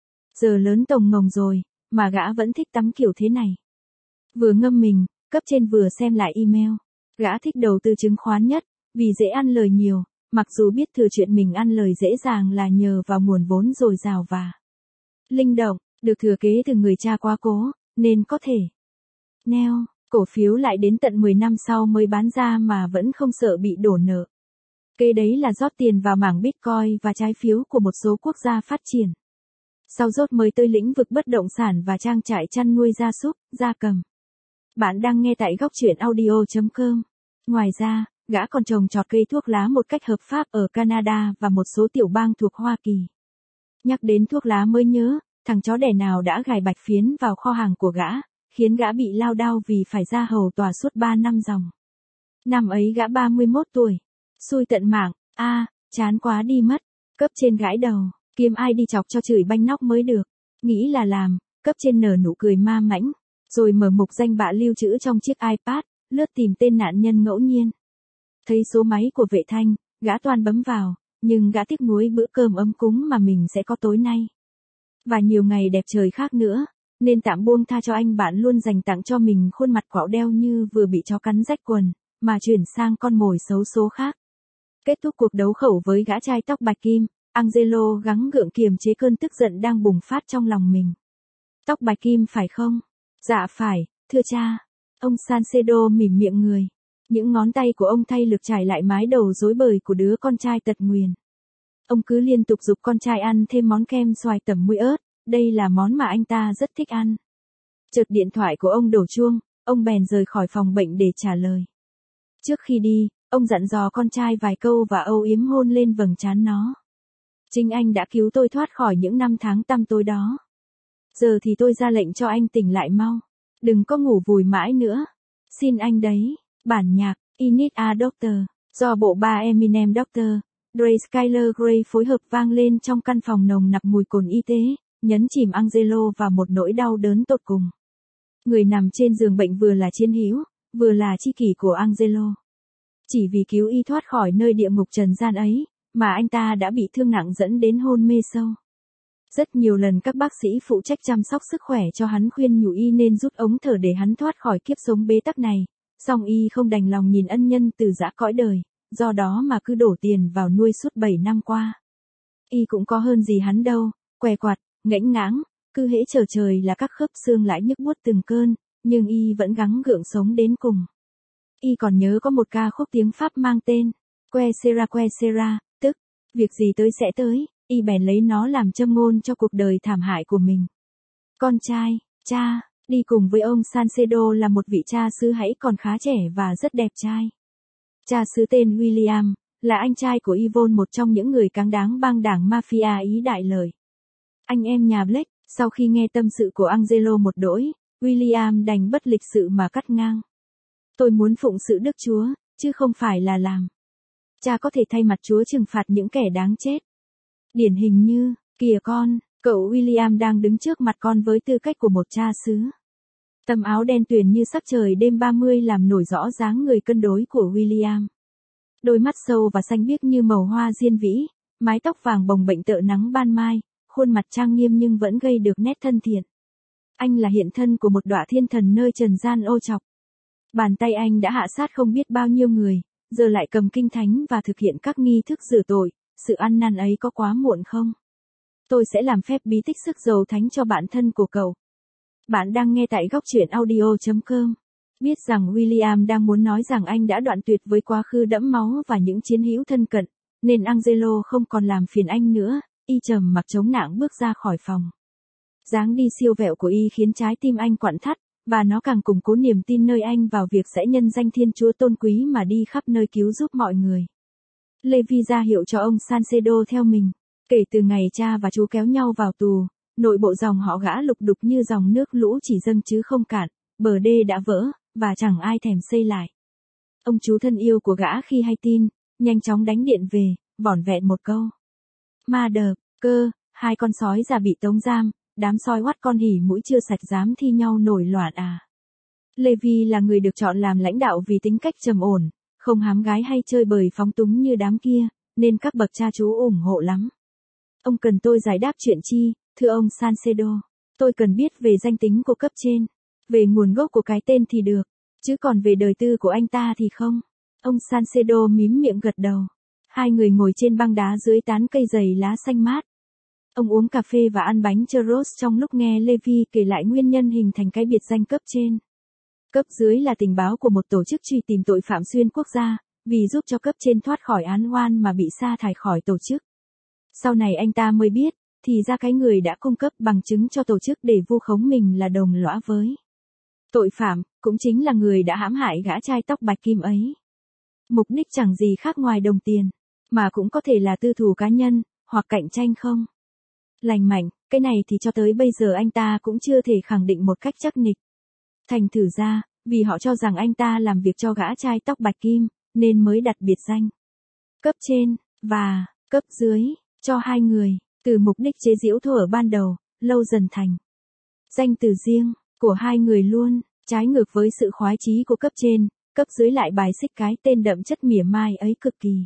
Giờ lớn tồng ngồng rồi, mà gã vẫn thích tắm kiểu thế này. Vừa ngâm mình, cấp trên vừa xem lại email. Gã thích đầu tư chứng khoán nhất, vì dễ ăn lời nhiều, mặc dù biết thừa chuyện mình ăn lời dễ dàng là nhờ vào nguồn vốn dồi dào và linh động, được thừa kế từ người cha quá cố, nên có thể neo cổ phiếu lại đến tận 10 năm sau mới bán ra mà vẫn không sợ bị đổ nợ. Kế đấy là rót tiền vào mảng Bitcoin và trái phiếu của một số quốc gia phát triển. Sau rốt mới tới lĩnh vực bất động sản và trang trại chăn nuôi gia súc, gia cầm. Bạn đang nghe tại góc truyện audio.com. Ngoài ra, gã còn trồng trọt cây thuốc lá một cách hợp pháp ở Canada và một số tiểu bang thuộc Hoa Kỳ. Nhắc đến thuốc lá mới nhớ, thằng chó đẻ nào đã gài bạch phiến vào kho hàng của gã, khiến gã bị lao đao vì phải ra hầu tòa suốt 3 năm dòng. Năm ấy gã 31 tuổi. Xui tận mạng, chán quá đi mất. Cấp trên gãi đầu, kiếm ai đi chọc cho chửi banh nóc mới được. Nghĩ là làm, cấp trên nở nụ cười ma mãnh, rồi mở mục danh bạ lưu trữ trong chiếc iPad, lướt tìm tên nạn nhân ngẫu nhiên. Thấy số máy của vệ thanh, gã toan bấm vào, nhưng gã tiếc nuối bữa cơm ấm cúng mà mình sẽ có tối nay. Và nhiều ngày đẹp trời khác nữa, nên tạm buông tha cho anh bạn luôn dành tặng cho mình khuôn mặt quạo đeo như vừa bị chó cắn rách quần, mà chuyển sang con mồi xấu số khác. Kết thúc cuộc đấu khẩu với gã trai tóc bạch kim, Angelo gắng gượng kiềm chế cơn tức giận đang bùng phát trong lòng mình. Tóc bạch kim phải không? Dạ phải, thưa cha. Ông Salcedo mỉm miệng người. Những ngón tay của ông thay lực trải lại mái đầu rối bời của đứa con trai tật nguyền. Ông cứ liên tục giục con trai ăn thêm món kem xoài tẩm muối ớt, đây là món mà anh ta rất thích ăn. Chợt điện thoại của ông đổ chuông, ông bèn rời khỏi phòng bệnh để trả lời. Trước khi đi, ông dặn dò con trai vài câu và âu yếm hôn lên vầng trán nó. Chính anh đã cứu tôi thoát khỏi những năm tháng tăm tối đó. Giờ thì tôi ra lệnh cho anh tỉnh lại mau. Đừng có ngủ vùi mãi nữa. Xin anh đấy. Bản nhạc, I Need a Doctor, do bộ ba Eminem Dr. Dre Skylar Grey phối hợp vang lên trong căn phòng nồng nặc mùi cồn y tế, nhấn chìm Angelo vào một nỗi đau đớn tột cùng. Người nằm trên giường bệnh vừa là chiến hữu, vừa là tri kỷ của Angelo. Chỉ vì cứu y thoát khỏi nơi địa ngục trần gian ấy, mà anh ta đã bị thương nặng dẫn đến hôn mê sâu. Rất nhiều lần các bác sĩ phụ trách chăm sóc sức khỏe cho hắn khuyên nhủ y nên rút ống thở để hắn thoát khỏi kiếp sống bế tắc này, song y không đành lòng nhìn ân nhân từ giã cõi đời, do đó mà cứ đổ tiền vào nuôi suốt 7 năm qua. Y cũng có hơn gì hắn đâu, què quặt, ngãnh ngãng, cứ hễ chờ trời là các khớp xương lại nhức buốt từng cơn, nhưng y vẫn gắng gượng sống đến cùng. Y còn nhớ có một ca khúc tiếng Pháp mang tên Que sera, tức việc gì tới sẽ tới, y bèn lấy nó làm châm ngôn cho cuộc đời thảm hại của mình. Con trai, cha, đi cùng với ông Salcedo là một vị cha xứ hãy còn khá trẻ và rất đẹp trai. Cha xứ tên William, là anh trai của Yvonne, một trong những người cáng đáng bang đảng mafia Ý Đại Lợi. Anh em nhà Blake, sau khi nghe tâm sự của Angelo một đỗi, William đành bất lịch sự mà cắt ngang. Tôi muốn phụng sự Đức Chúa, chứ không phải là làm. Cha có thể thay mặt Chúa trừng phạt những kẻ đáng chết. Điển hình như, kìa con, cậu William đang đứng trước mặt con với tư cách của một cha xứ. Tấm áo đen tuyền như sắc trời đêm 30 làm nổi rõ dáng người cân đối của William. Đôi mắt sâu và xanh biếc như màu hoa diên vĩ, mái tóc vàng bồng bềnh tợ nắng ban mai, khuôn mặt trang nghiêm nhưng vẫn gây được nét thân thiện. Anh là hiện thân của một đọa thiên thần nơi trần gian ô trọc. Bàn tay anh đã hạ sát không biết bao nhiêu người, giờ lại cầm kinh thánh và thực hiện các nghi thức rửa tội, sự ăn năn ấy có quá muộn không? Tôi sẽ làm phép bí tích sức dầu thánh cho bạn thân của cậu. Bạn đang nghe tại góc truyện audio.com. Biết rằng William đang muốn nói rằng anh đã đoạn tuyệt với quá khứ đẫm máu và những chiến hữu thân cận, nên Angelo không còn làm phiền anh nữa, y trầm mặc chống nạng bước ra khỏi phòng. Dáng đi siêu vẹo của y khiến trái tim anh quặn thắt, và nó càng củng cố niềm tin nơi anh vào việc sẽ nhân danh Thiên Chúa tôn quý mà đi khắp nơi cứu giúp mọi người. Levi ra hiệu cho ông Salcedo theo mình. Kể từ ngày cha và chú kéo nhau vào tù, nội bộ dòng họ gã lục đục như dòng nước lũ chỉ dâng chứ không cạn, bờ đê đã vỡ, và chẳng ai thèm xây lại. Ông chú thân yêu của gã khi hay tin, nhanh chóng đánh điện về, vỏn vẹn một câu. Ma đợp, cơ, hai con sói già bị tống giam, đám sói hoắt con hỉ mũi chưa sạch dám thi nhau nổi loạn à. Levi là người được chọn làm lãnh đạo vì tính cách trầm ổn, không hám gái hay chơi bời phóng túng như đám kia, nên các bậc cha chú ủng hộ lắm. Ông cần tôi giải đáp chuyện chi, thưa ông Salcedo? Tôi cần biết về danh tính của cấp trên, về nguồn gốc của cái tên thì được, chứ còn về đời tư của anh ta thì không. Ông Salcedo mím miệng gật đầu. Hai người ngồi trên băng đá dưới tán cây dày lá xanh mát. Ông uống cà phê và ăn bánh churros trong lúc nghe Levi kể lại nguyên nhân hình thành cái biệt danh cấp trên. Cấp dưới là tình báo của một tổ chức truy tìm tội phạm xuyên quốc gia, vì giúp cho cấp trên thoát khỏi án oan mà bị sa thải khỏi tổ chức. Sau này anh ta mới biết, thì ra cái người đã cung cấp bằng chứng cho tổ chức để vu khống mình là đồng lõa với tội phạm, cũng chính là người đã hãm hại gã trai tóc bạch kim ấy. Mục đích chẳng gì khác ngoài đồng tiền, mà cũng có thể là tư thù cá nhân, hoặc cạnh tranh không. Lành mạnh, cái này thì cho tới bây giờ anh ta cũng chưa thể khẳng định một cách chắc nịch. Thành thử ra, vì họ cho rằng anh ta làm việc cho gã trai tóc bạch kim, nên mới đặt biệt danh cấp trên, và cấp dưới, cho hai người, từ mục đích chế giễu thuở ban đầu, lâu dần thành danh từ riêng, của hai người luôn, trái ngược với sự khoái chí của cấp trên, cấp dưới lại bài xích cái tên đậm chất mỉa mai ấy cực kỳ.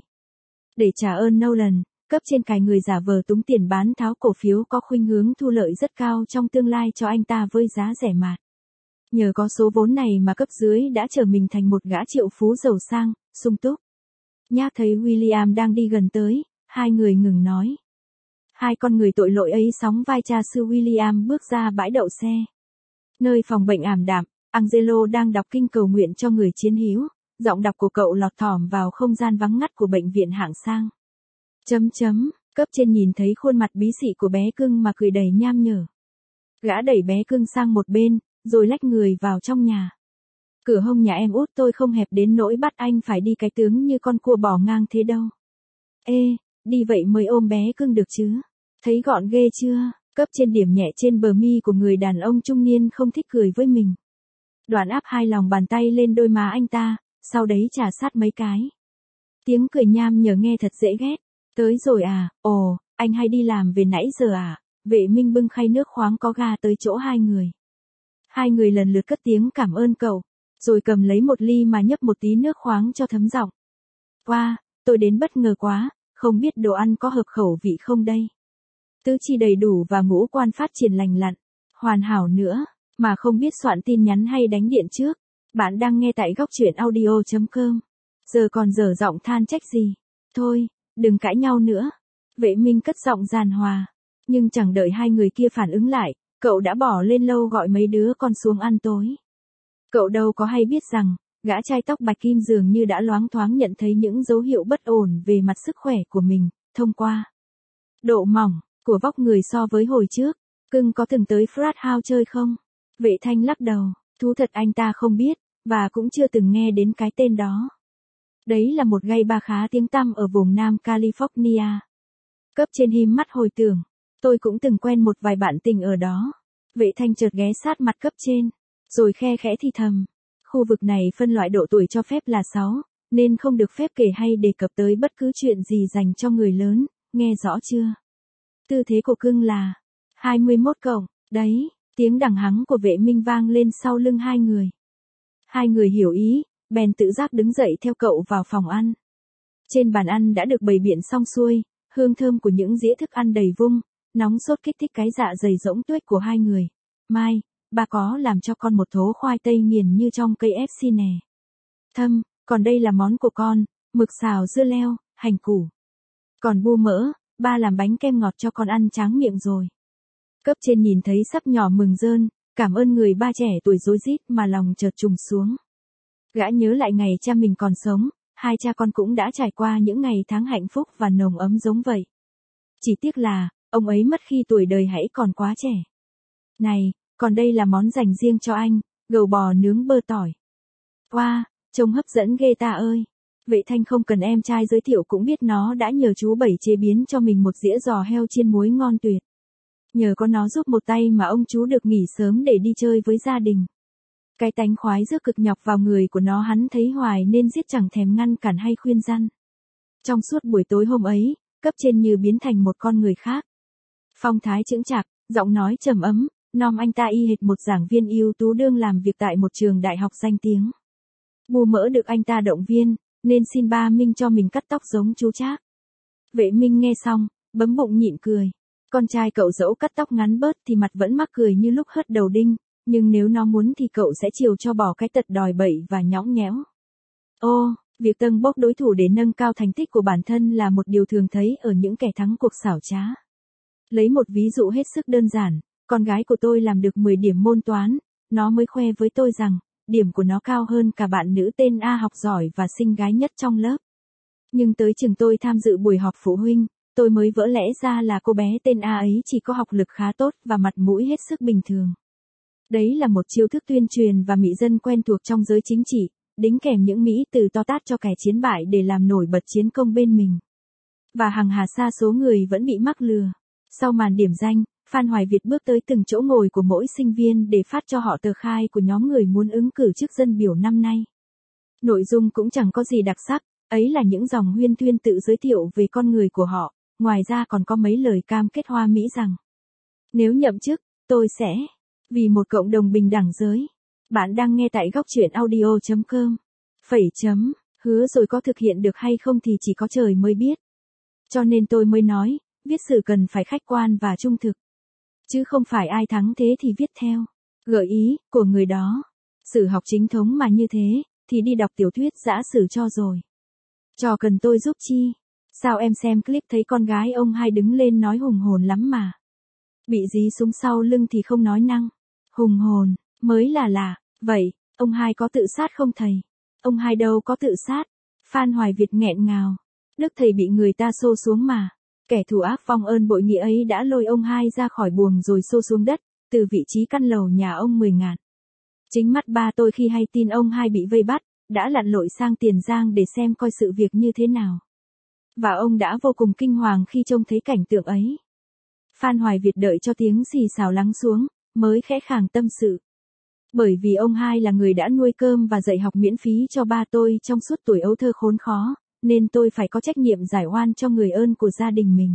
Để trả ơn Nolan, cấp trên cài người giả vờ túng tiền bán tháo cổ phiếu có khuynh hướng thu lợi rất cao trong tương lai cho anh ta với giá rẻ mạt. Nhờ có số vốn này mà cấp dưới đã trở mình thành một gã triệu phú giàu sang, sung túc. Nhác thấy William đang đi gần tới, hai người ngừng nói. Hai con người tội lỗi ấy sóng vai cha sư William bước ra bãi đậu xe. Nơi phòng bệnh ảm đạm, Angelo đang đọc kinh cầu nguyện cho người chiến hữu, giọng đọc của cậu lọt thỏm vào không gian vắng ngắt của bệnh viện hạng sang. Cấp trên nhìn thấy khuôn mặt bí xị của bé cưng mà cười đầy nham nhở. Gã đẩy bé cưng sang một bên, rồi lách người vào trong nhà. Cửa hông nhà em út tôi không hẹp đến nỗi bắt anh phải đi cái tướng như con cua bò ngang thế đâu. Ê, đi vậy mới ôm bé cưng được chứ. Thấy gọn ghê chưa? Cấp trên điểm nhẹ trên bờ mi của người đàn ông trung niên không thích cười với mình. Đoạn áp hai lòng bàn tay lên đôi má anh ta, sau đấy trà sát mấy cái. Tiếng cười nham nhở nghe thật dễ ghét. Tới rồi à, ồ, anh hay đi làm về nãy giờ à? Vệ Minh bưng khay nước khoáng có ga tới chỗ hai người. Hai người lần lượt cất tiếng cảm ơn cậu, rồi cầm lấy một ly mà nhấp một tí nước khoáng cho thấm giọng. Wow, tôi đến bất ngờ quá, không biết đồ ăn có hợp khẩu vị không đây? Tứ chi đầy đủ và ngũ quan phát triển lành lặn, hoàn hảo nữa, mà không biết soạn tin nhắn hay đánh điện trước. Bạn đang nghe tại góc truyện audio.com. Giờ còn dở giọng than trách gì? Thôi, đừng cãi nhau nữa. Vệ Minh cất giọng giàn hòa. Nhưng chẳng đợi hai người kia phản ứng lại, cậu đã bỏ lên lâu gọi mấy đứa con xuống ăn tối. Cậu đâu có hay biết rằng, gã trai tóc bạch kim dường như đã loáng thoáng nhận thấy những dấu hiệu bất ổn về mặt sức khỏe của mình, thông qua độ mỏng của vóc người so với hồi trước. Cưng có từng tới frat house chơi không? Vệ Thanh lắc đầu, thú thật anh ta không biết, và cũng chưa từng nghe đến cái tên đó. Đấy là một gay bar khá tiếng tăm ở vùng Nam California. Cấp trên hím mắt hồi tưởng, tôi cũng từng quen một vài bạn tình ở đó. Vệ Thanh chợt ghé sát mặt cấp trên, rồi khe khẽ thì thầm. Khu vực này phân loại độ tuổi cho phép là 6, nên không được phép kể hay đề cập tới bất cứ chuyện gì dành cho người lớn, nghe rõ chưa? Tư thế của cưng là 21 cộng, đấy, tiếng đằng hắng của Vệ Minh vang lên sau lưng hai người. Hai người hiểu ý, bèn tự giác đứng dậy theo cậu vào phòng ăn. Trên bàn ăn đã được bày biện xong xuôi, hương thơm của những dĩa thức ăn đầy vung, nóng sốt kích thích cái dạ dày rỗng tuếch của hai người. Mai, bà có làm cho con một thố khoai tây nghiền như trong cây KFC nè. Thâm, còn đây là món của con, mực xào dưa leo, hành củ. Còn bu mỡ, ba làm bánh kem ngọt cho con ăn tráng miệng rồi. Cấp trên nhìn thấy sắp nhỏ mừng rơn, cảm ơn người ba trẻ tuổi rối rít mà lòng chợt trùng xuống. Gã nhớ lại ngày cha mình còn sống, hai cha con cũng đã trải qua những ngày tháng hạnh phúc và nồng ấm giống vậy. Chỉ tiếc là, ông ấy mất khi tuổi đời hãy còn quá trẻ. Này, còn đây là món dành riêng cho anh, gầu bò nướng bơ tỏi. Wow, trông hấp dẫn ghê ta ơi. Vệ Thanh không cần em trai giới thiệu cũng biết nó đã nhờ chú Bảy chế biến cho mình một dĩa giò heo chiên muối ngon tuyệt. Nhờ có nó giúp một tay mà ông chú được nghỉ sớm để đi chơi với gia đình. Cái tánh khoái rước cực nhọc vào người của nó hắn thấy hoài nên giết chẳng thèm ngăn cản hay khuyên răn. Trong suốt buổi tối hôm ấy, cấp trên như biến thành một con người khác. Phong thái chững chạc, giọng nói trầm ấm, nom anh ta y hệt một giảng viên ưu tú đương làm việc tại một trường đại học danh tiếng. Bu mỡ được anh ta động viên, nên xin ba Minh cho mình cắt tóc giống chú Trác. Vệ Minh nghe xong, bấm bụng nhịn cười. Con trai cậu dẫu cắt tóc ngắn bớt thì mặt vẫn mắc cười như lúc hất đầu đinh, nhưng nếu nó muốn thì cậu sẽ chiều cho bỏ cái tật đòi bậy và nhõng nhẽo. Ô, việc tâng bốc đối thủ để nâng cao thành tích của bản thân là một điều thường thấy ở những kẻ thắng cuộc xảo trá. Lấy một ví dụ hết sức đơn giản, con gái của tôi làm được 10 điểm môn toán, nó mới khoe với tôi rằng, điểm của nó cao hơn cả bạn nữ tên A học giỏi và xinh gái nhất trong lớp. Nhưng tới trường tôi tham dự buổi họp phụ huynh, tôi mới vỡ lẽ ra là cô bé tên A ấy chỉ có học lực khá tốt và mặt mũi hết sức bình thường. Đấy là một chiêu thức tuyên truyền và mị dân quen thuộc trong giới chính trị, đính kèm những mỹ từ to tát cho kẻ chiến bại để làm nổi bật chiến công bên mình. Và hàng hà sa số người vẫn bị mắc lừa. Sau màn điểm danh, Phan Hoài Việt bước tới từng chỗ ngồi của mỗi sinh viên để phát cho họ tờ khai của nhóm người muốn ứng cử chức dân biểu năm nay. Nội dung cũng chẳng có gì đặc sắc, ấy là những dòng huyên thuyên tự giới thiệu về con người của họ, ngoài ra còn có mấy lời cam kết hoa mỹ rằng: nếu nhậm chức, tôi sẽ vì một cộng đồng bình đẳng giới. Bạn đang nghe tại góc truyện audio.com. Hứa rồi có thực hiện được hay không thì chỉ có trời mới biết. Cho nên tôi mới nói, viết sử cần phải khách quan và trung thực. Chứ không phải ai thắng thế thì viết theo gợi ý của người đó. Sử học chính thống mà như thế, thì đi đọc tiểu thuyết giã sử cho rồi. Trò cần tôi giúp chi? Sao em xem clip thấy con gái ông hai đứng lên nói hùng hồn lắm mà. Bị dí súng sau lưng thì không nói năng. Hùng hồn, mới là lạ. Vậy, ông hai có tự sát không thầy? Ông hai đâu có tự sát. Phan Hoài Việt nghẹn ngào. Đức thầy bị người ta xô xuống mà. Kẻ thù ác phong ơn bội nghĩa ấy đã lôi ông hai ra khỏi buồng rồi xô xuống đất, từ vị trí căn lầu nhà ông 10 ngàn. Chính mắt ba tôi khi hay tin ông hai bị vây bắt, đã lặn lội sang Tiền Giang để xem coi sự việc như thế nào. Và ông đã vô cùng kinh hoàng khi trông thấy cảnh tượng ấy. Phan Hoài Việt đợi cho tiếng xì xào lắng xuống, mới khẽ khàng tâm sự. Bởi vì ông hai là người đã nuôi cơm và dạy học miễn phí cho ba tôi trong suốt tuổi ấu thơ khốn khó, nên tôi phải có trách nhiệm giải oan cho người ơn của gia đình mình.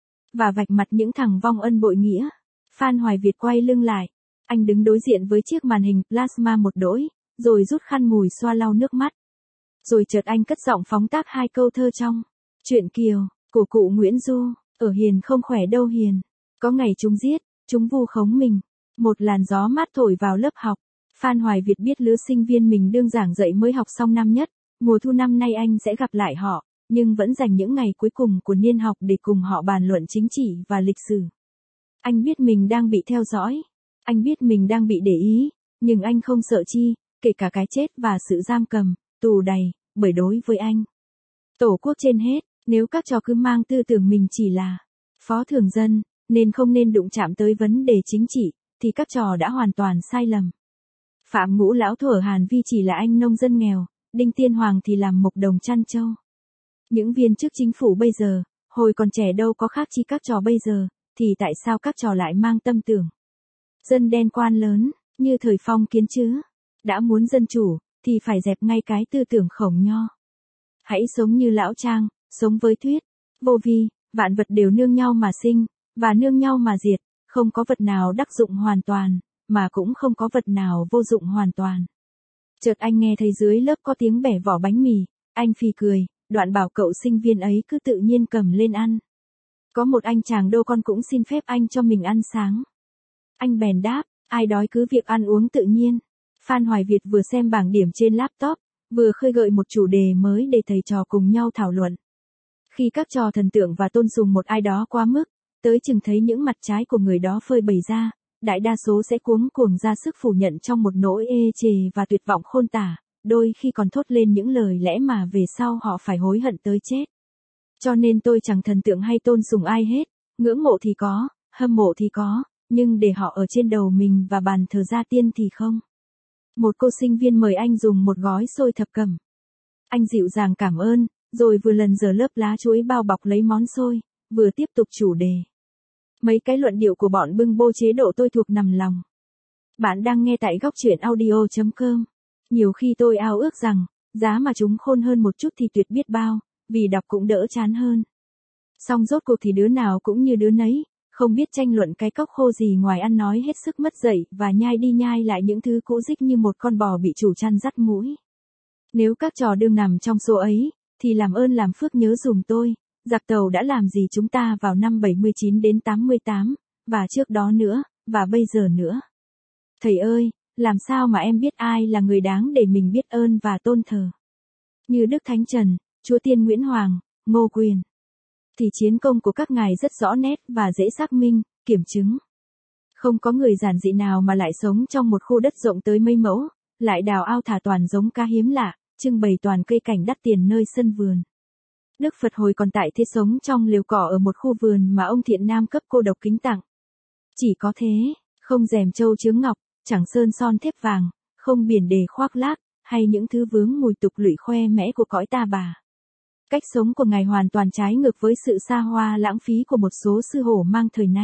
Và vạch mặt những thằng vong ân bội nghĩa. Phan Hoài Việt quay lưng lại. Anh đứng đối diện với chiếc màn hình plasma một đỗi, rồi rút khăn mùi xoa lau nước mắt. Rồi chợt anh cất giọng phóng tác hai câu thơ trong Truyện Kiều, của cụ Nguyễn Du. Ở hiền không khỏe đâu hiền. Có ngày chúng giết, chúng vu khống mình. Một làn gió mát thổi vào lớp học. Phan Hoài Việt biết lứa sinh viên mình đương giảng dạy mới học xong năm nhất. Mùa thu năm nay anh sẽ gặp lại họ, nhưng vẫn dành những ngày cuối cùng của niên học để cùng họ bàn luận chính trị và lịch sử. Anh biết mình đang bị theo dõi. Anh biết mình đang bị để ý, nhưng anh không sợ chi, kể cả cái chết và sự giam cầm, tù đầy, bởi đối với anh. Tổ quốc trên hết, nếu các trò cứ mang tư tưởng mình chỉ là phó thường dân, nên không nên đụng chạm tới vấn đề chính trị, thì các trò đã hoàn toàn sai lầm. Phạm Ngũ Lão thuở Hàn Vi chỉ là anh nông dân nghèo, Đinh Tiên Hoàng thì làm mộc đồng chăn trâu. Những viên chức chính phủ bây giờ, hồi còn trẻ đâu có khác chi các trò bây giờ, thì tại sao các trò lại mang tâm tưởng dân đen quan lớn, như thời phong kiến chứ? Đã muốn dân chủ, thì phải dẹp ngay cái tư tưởng khổng nho. Hãy sống như Lão Trang, sống với thuyết vô vi, vạn vật đều nương nhau mà sinh, và nương nhau mà diệt, không có vật nào đắc dụng hoàn toàn, mà cũng không có vật nào vô dụng hoàn toàn. Chợt anh nghe thấy dưới lớp có tiếng bẻ vỏ bánh mì, anh phì cười, đoạn bảo cậu sinh viên ấy cứ tự nhiên cầm lên ăn. Có một anh chàng đô con cũng xin phép anh cho mình ăn sáng. Anh bèn đáp, ai đói cứ việc ăn uống tự nhiên. Phan Hoài Việt vừa xem bảng điểm trên laptop, vừa khơi gợi một chủ đề mới để thầy trò cùng nhau thảo luận. Khi các trò thần tượng và tôn sùng một ai đó quá mức, tới chừng thấy những mặt trái của người đó phơi bày ra, đại đa số sẽ cuống cuồng ra sức phủ nhận trong một nỗi ê chề và tuyệt vọng khôn tả, đôi khi còn thốt lên những lời lẽ mà về sau họ phải hối hận tới chết. Cho nên tôi chẳng thần tượng hay tôn sùng ai hết, ngưỡng mộ thì có, hâm mộ thì có, nhưng để họ ở trên đầu mình và bàn thờ gia tiên thì không. Một cô sinh viên mời anh dùng một gói xôi thập cẩm. Anh dịu dàng cảm ơn, rồi vừa lần dở lớp lá chuối bao bọc lấy món xôi, vừa tiếp tục chủ đề. Mấy cái luận điệu của bọn bưng bô chế độ tôi thuộc nằm lòng. Bạn đang nghe tại góc truyện audio.com. Nhiều khi tôi ao ước rằng, giá mà chúng khôn hơn một chút thì tuyệt biết bao, vì đọc cũng đỡ chán hơn. Song rốt cuộc thì đứa nào cũng như đứa nấy, không biết tranh luận cái cóc khô gì ngoài ăn nói hết sức mất dạy và nhai đi nhai lại những thứ cũ dích như một con bò bị chủ chăn dắt mũi. Nếu các trò đương nằm trong số ấy, thì làm ơn làm phước nhớ dùm tôi, giặc Tàu đã làm gì chúng ta vào năm 79 đến 88, và trước đó nữa, và bây giờ nữa. Thầy ơi, làm sao mà em biết ai là người đáng để mình biết ơn và tôn thờ? Như Đức Thánh Trần, Chúa Tiên Nguyễn Hoàng, Ngô Quyền. Thì chiến công của các ngài rất rõ nét và dễ xác minh, kiểm chứng. Không có người giản dị nào mà lại sống trong một khu đất rộng tới mấy mẫu, lại đào ao thả toàn giống cá hiếm lạ, trưng bày toàn cây cảnh đắt tiền nơi sân vườn. Đức Phật hồi còn tại thế sống trong liều cỏ ở một khu vườn mà ông Thiện Nam cấp cô độc kính tặng. Chỉ có thế, không rèm châu chướng ngọc, chẳng sơn son thép vàng, không biển đề khoác lác, hay những thứ vướng mùi tục lụy khoe mẽ của cõi ta bà. Cách sống của ngài hoàn toàn trái ngược với sự xa hoa lãng phí của một số sư hổ mang thời nay.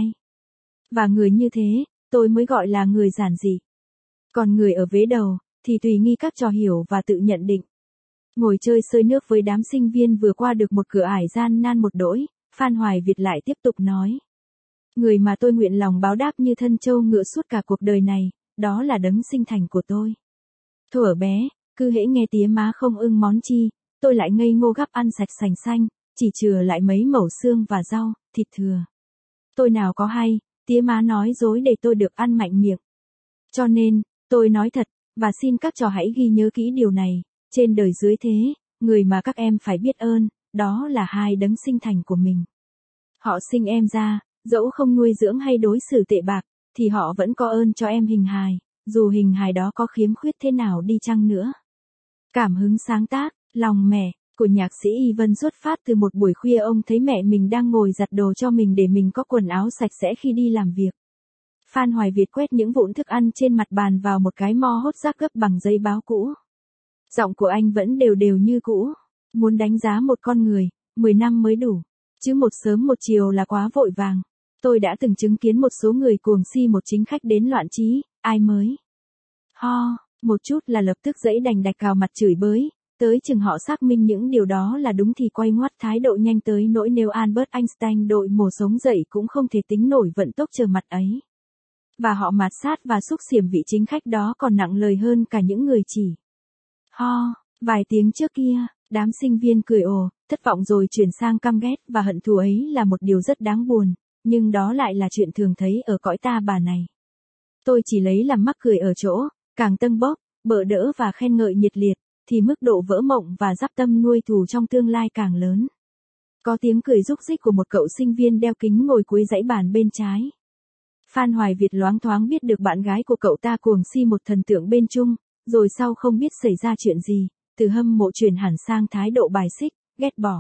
Và người như thế, tôi mới gọi là người giản dị. Còn người ở vế đầu, thì tùy nghi các trò hiểu và tự nhận định. Ngồi chơi sơi nước với đám sinh viên vừa qua được một cửa ải gian nan một đỗi, Phan Hoài Việt lại tiếp tục nói. Người mà tôi nguyện lòng báo đáp như thân trâu ngựa suốt cả cuộc đời này, đó là đấng sinh thành của tôi. Thuở bé, cứ hễ nghe tía má không ưng món chi, tôi lại ngây ngô gắp ăn sạch sành xanh, chỉ chừa lại mấy mẩu xương và rau, thịt thừa. Tôi nào có hay, tía má nói dối để tôi được ăn mạnh miệng. Cho nên, tôi nói thật, và xin các trò hãy ghi nhớ kỹ điều này, trên đời dưới thế, người mà các em phải biết ơn, đó là hai đấng sinh thành của mình. Họ sinh em ra, dẫu không nuôi dưỡng hay đối xử tệ bạc, thì họ vẫn có ơn cho em hình hài, dù hình hài đó có khiếm khuyết thế nào đi chăng nữa. Cảm hứng sáng tác, lòng mẹ, của nhạc sĩ Y Vân xuất phát từ một buổi khuya ông thấy mẹ mình đang ngồi giặt đồ cho mình để mình có quần áo sạch sẽ khi đi làm việc. Phan Hoài Việt quét những vụn thức ăn trên mặt bàn vào một cái mo hốt rác gấp bằng giấy báo cũ. Giọng của anh vẫn đều đều như cũ. Muốn đánh giá một con người, 10 năm mới đủ. Chứ một sớm một chiều là quá vội vàng. Tôi đã từng chứng kiến một số người cuồng si một chính khách đến loạn trí, ai mới ho một chút là lập tức giãy đành đạch cào mặt chửi bới, tới chừng họ xác minh những điều đó là đúng thì quay ngoắt thái độ nhanh tới nỗi nếu Albert Einstein đội mồ sống dậy cũng không thể tính nổi vận tốc chờ mặt ấy. Và họ mạt sát và xúc xiểm vị chính khách đó còn nặng lời hơn cả những người chỉ ho vài tiếng trước kia. Đám sinh viên cười ồ, thất vọng rồi chuyển sang căm ghét và hận thù ấy là một điều rất đáng buồn, nhưng đó lại là chuyện thường thấy ở cõi ta bà này. Tôi chỉ lấy làm mắc cười ở chỗ, càng tâng bốc, bợ đỡ và khen ngợi nhiệt liệt, thì mức độ vỡ mộng và dắp tâm nuôi thù trong tương lai càng lớn. Có tiếng cười rúc rích của một cậu sinh viên đeo kính ngồi cuối dãy bàn bên trái. Phan Hoài Việt loáng thoáng biết được bạn gái của cậu ta cuồng si một thần tượng bên chung, rồi sau không biết xảy ra chuyện gì, từ hâm mộ chuyển hẳn sang thái độ bài xích, ghét bỏ.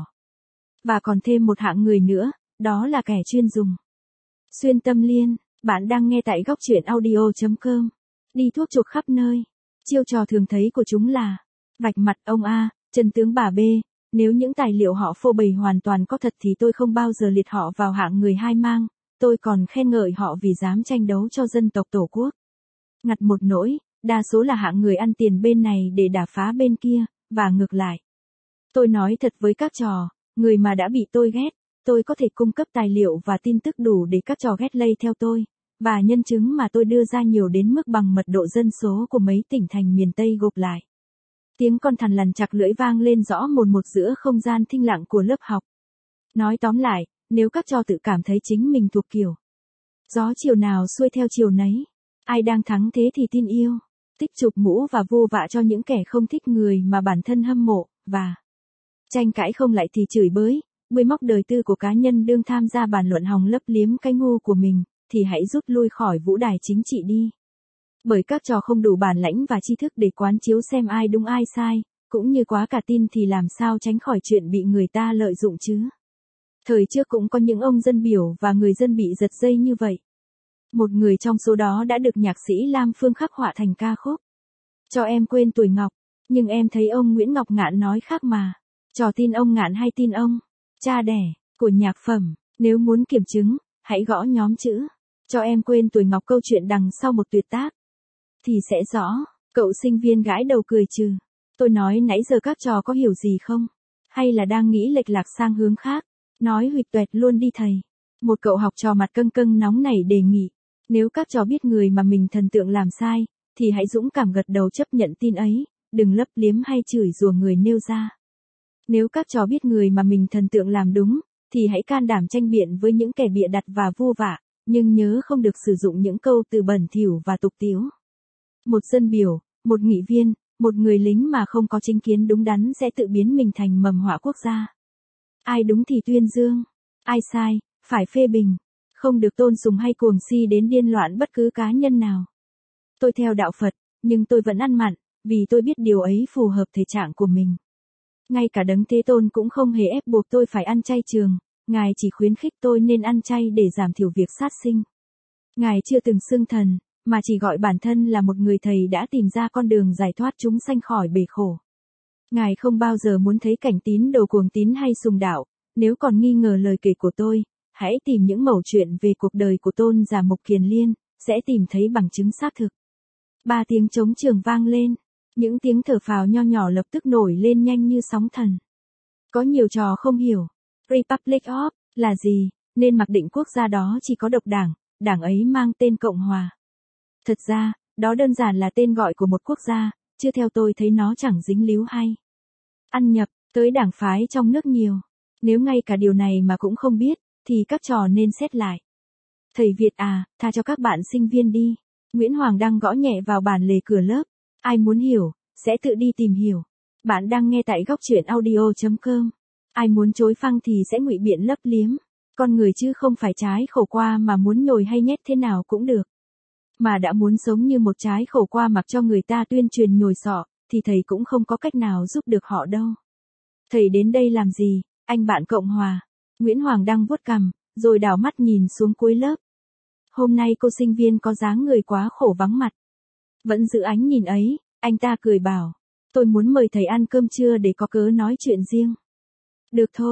Và còn thêm một hạng người nữa, đó là kẻ chuyên dùng xuyên tâm liên. Bạn đang nghe tại góc truyện audio.com. Đi thuốc chuộc khắp nơi. Chiêu trò thường thấy của chúng là vạch mặt ông A, chân tướng bà B. Nếu những tài liệu họ phô bày hoàn toàn có thật thì tôi không bao giờ liệt họ vào hạng người hai mang, tôi còn khen ngợi họ vì dám tranh đấu cho dân tộc Tổ quốc. Ngặt một nỗi, đa số là hạng người ăn tiền bên này để đả phá bên kia, và ngược lại. Tôi nói thật với các trò, người mà đã bị tôi ghét, tôi có thể cung cấp tài liệu và tin tức đủ để các trò ghét lây theo tôi, và nhân chứng mà tôi đưa ra nhiều đến mức bằng mật độ dân số của mấy tỉnh thành miền Tây gộp lại. Tiếng con thằn lằn chặt lưỡi vang lên rõ mồn một giữa không gian thinh lặng của lớp học. Nói tóm lại, nếu các trò tự cảm thấy chính mình thuộc kiểu gió chiều nào xuôi theo chiều nấy, ai đang thắng thế thì tin yêu, tích chụp mũ và vô vạ cho những kẻ không thích người mà bản thân hâm mộ, và tranh cãi không lại thì chửi bới, bới móc đời tư của cá nhân đương tham gia bàn luận hòng lấp liếm cái ngu của mình, thì hãy rút lui khỏi vũ đài chính trị đi. Bởi các trò không đủ bản lãnh và tri thức để quán chiếu xem ai đúng ai sai, cũng như quá cả tin thì làm sao tránh khỏi chuyện bị người ta lợi dụng chứ. Thời trước cũng có những ông dân biểu và người dân bị giật dây như vậy. Một người trong số đó đã được nhạc sĩ Lam Phương khắc họa thành ca khúc Cho em quên tuổi Ngọc, nhưng em thấy ông Nguyễn Ngọc Ngạn nói khác mà. Trò tin ông Ngạn hay tin ông cha đẻ của nhạc phẩm, nếu muốn kiểm chứng, hãy gõ nhóm chữ Cho em quên tuổi Ngọc câu chuyện đằng sau một tuyệt tác thì sẽ rõ. Cậu sinh viên gãi đầu cười trừ. Tôi nói nãy giờ các trò có hiểu gì không? Hay là đang nghĩ lệch lạc sang hướng khác? Nói huỵch toẹt luôn đi thầy. Một cậu học trò mặt căng căng nóng nảy đề nghị. Nếu các trò biết người mà mình thần tượng làm sai, thì hãy dũng cảm gật đầu chấp nhận tin ấy, đừng lấp liếm hay chửi rủa người nêu ra. Nếu các trò biết người mà mình thần tượng làm đúng, thì hãy can đảm tranh biện với những kẻ bịa đặt và vô vạ, nhưng nhớ không được sử dụng những câu từ bẩn thỉu và tục tĩu. Một dân biểu, một nghị viên, một người lính mà không có chính kiến đúng đắn sẽ tự biến mình thành mầm họa quốc gia. Ai đúng thì tuyên dương, ai sai, phải phê bình, không được tôn sùng hay cuồng si đến điên loạn bất cứ cá nhân nào. Tôi theo đạo Phật, nhưng tôi vẫn ăn mặn, vì tôi biết điều ấy phù hợp thể trạng của mình. Ngay cả Đấng Thế Tôn cũng không hề ép buộc tôi phải ăn chay trường, Ngài chỉ khuyến khích tôi nên ăn chay để giảm thiểu việc sát sinh. Ngài chưa từng xưng thần, mà chỉ gọi bản thân là một người thầy đã tìm ra con đường giải thoát chúng sanh khỏi bể khổ. Ngài không bao giờ muốn thấy cảnh tín đồ cuồng tín hay sùng đạo. Nếu còn nghi ngờ lời kể của tôi, hãy tìm những mẩu chuyện về cuộc đời của Tôn Giả Mục Kiền Liên, sẽ tìm thấy bằng chứng xác thực. 3 tiếng trống trường vang lên, những tiếng thở phào nho nhỏ lập tức nổi lên nhanh như sóng thần. Có nhiều trò không hiểu, Republic of là gì, nên mặc định quốc gia đó chỉ có độc đảng, đảng ấy mang tên Cộng Hòa. Thật ra, đó đơn giản là tên gọi của một quốc gia, chứ theo tôi thấy nó chẳng dính líu hay ăn nhập tới đảng phái trong nước nhiều. Nếu ngay cả điều này mà cũng không biết, thì các trò nên xét lại. Thầy Việt à, tha cho các bạn sinh viên đi. Nguyễn Hoàng đang gõ nhẹ vào bàn lề cửa lớp. Ai muốn hiểu, sẽ tự đi tìm hiểu. Bạn đang nghe tại góc truyện audio.com. Ai muốn chối phăng thì sẽ ngụy biện lấp liếm. Con người chứ không phải trái khổ qua mà muốn nhồi hay nhét thế nào cũng được. Mà đã muốn sống như một trái khổ qua mặc cho người ta tuyên truyền nhồi sọ, thì thầy cũng không có cách nào giúp được họ đâu. Thầy đến đây làm gì, anh bạn Cộng Hòa? Nguyễn Hoàng đang vuốt cằm, rồi đảo mắt nhìn xuống cuối lớp. Hôm nay cô sinh viên có dáng người quá khổ vắng mặt. Vẫn giữ ánh nhìn ấy, anh ta cười bảo. Tôi muốn mời thầy ăn cơm trưa để có cớ nói chuyện riêng. Được thôi,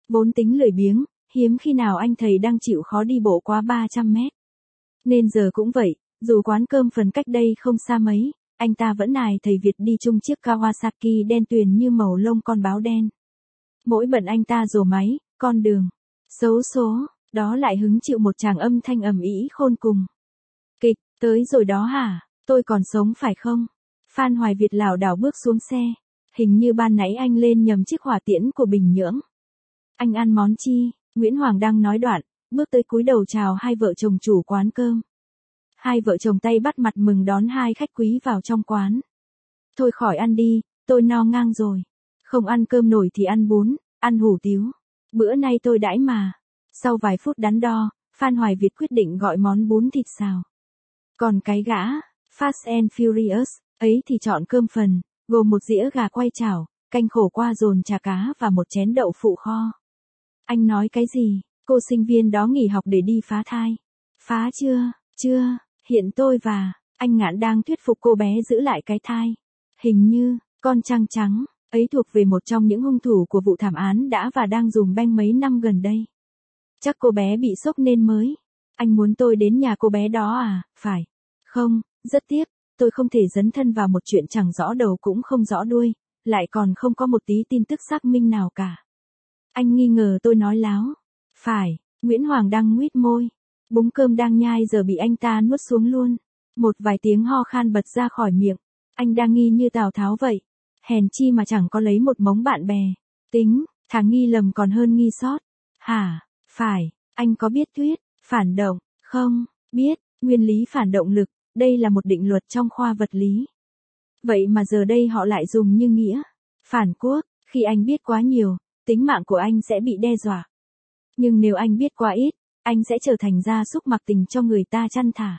Vốn tính lười biếng, hiếm khi nào anh thầy đang chịu khó đi bộ quá 300 mét. Nên giờ cũng vậy, dù quán cơm phần cách đây không xa mấy, anh ta vẫn nài thầy Việt đi chung chiếc Kawasaki đen tuyền như màu lông con báo đen. Mỗi bận anh ta rồ máy, con đường, xấu số, đó lại hứng chịu một tràng âm thanh ầm ĩ khôn cùng. Kịch, tới rồi đó hả, tôi còn sống phải không? Phan Hoài Việt lảo đảo bước xuống xe, hình như ban nãy anh lên nhầm chiếc hỏa tiễn của Bình Nhưỡng. Anh ăn món chi? Nguyễn Hoàng đang nói đoạn, bước tới cúi đầu chào hai vợ chồng chủ quán cơm. Hai vợ chồng tay bắt mặt mừng đón hai khách quý vào trong quán. Thôi khỏi ăn đi, tôi no ngang rồi. Không ăn cơm nổi thì ăn bún, ăn hủ tiếu. Bữa nay tôi đãi mà. Sau vài phút đắn đo, Phan Hoài Việt quyết định gọi món bún thịt xào. Còn cái gã, Fast and Furious, ấy thì chọn cơm phần, gồm một dĩa gà quay chảo, canh khổ qua dồn chả cá và một chén đậu phụ kho. Anh nói cái gì? Cô sinh viên đó nghỉ học để đi phá thai. Phá chưa, hiện tôi và anh Ngạn đang thuyết phục cô bé giữ lại cái thai. Hình như, con trăng trắng, ấy thuộc về một trong những hung thủ của vụ thảm án đã và đang dùm beng mấy năm gần đây. Chắc cô bé bị sốc nên mới. Anh muốn tôi đến nhà cô bé đó à? Phải. Không, rất tiếc, tôi không thể dấn thân vào một chuyện chẳng rõ đầu cũng không rõ đuôi, lại còn không có một tí tin tức xác minh nào cả. Anh nghi ngờ tôi nói láo. Phải, Nguyễn Hoàng đang nguýt môi. Búng cơm đang nhai giờ bị anh ta nuốt xuống luôn. Một vài tiếng ho khan bật ra khỏi miệng. Anh đang nghi như Tào Tháo vậy. Hèn chi mà chẳng có lấy một mống bạn bè. Tính, thà nghi lầm còn hơn nghi sót. Hả, phải, anh có biết thuyết phản động không? Biết, nguyên lý phản động lực, đây là một định luật trong khoa vật lý. Vậy mà giờ đây họ lại dùng như nghĩa phản quốc. Khi anh biết quá nhiều, tính mạng của anh sẽ bị đe dọa. Nhưng nếu anh biết quá ít, anh sẽ trở thành gia súc mặc tình cho người ta chăn thả.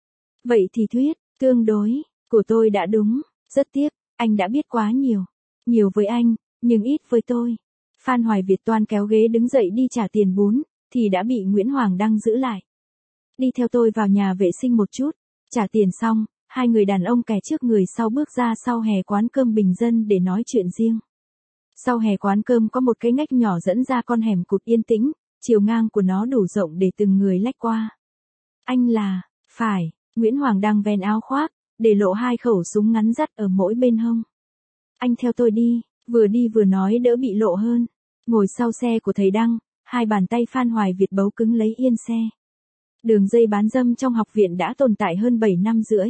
Vậy thì thuyết tương đối của tôi đã đúng. Rất tiếc, anh đã biết quá nhiều. Nhiều với anh, nhưng ít với tôi. Phan Hoài Việt toan kéo ghế đứng dậy đi trả tiền bún, thì đã bị Nguyễn Hoàng Đăng giữ lại. Đi theo tôi vào nhà vệ sinh một chút. Trả tiền xong, hai người đàn ông kẻ trước người sau bước ra sau hè quán cơm bình dân để nói chuyện riêng. Sau hè quán cơm có một cái ngách nhỏ dẫn ra con hẻm cụt yên tĩnh, chiều ngang của nó đủ rộng để từng người lách qua. Anh là, phải, Nguyễn Hoàng đang ven áo khoác, để lộ hai khẩu súng ngắn dắt ở mỗi bên hông. Anh theo tôi đi vừa nói đỡ bị lộ hơn. Ngồi sau xe của thầy Đăng, hai bàn tay Phan Hoài Việt bấu cứng lấy yên xe. Đường dây bán dâm trong học viện đã tồn tại hơn 7 năm rưỡi.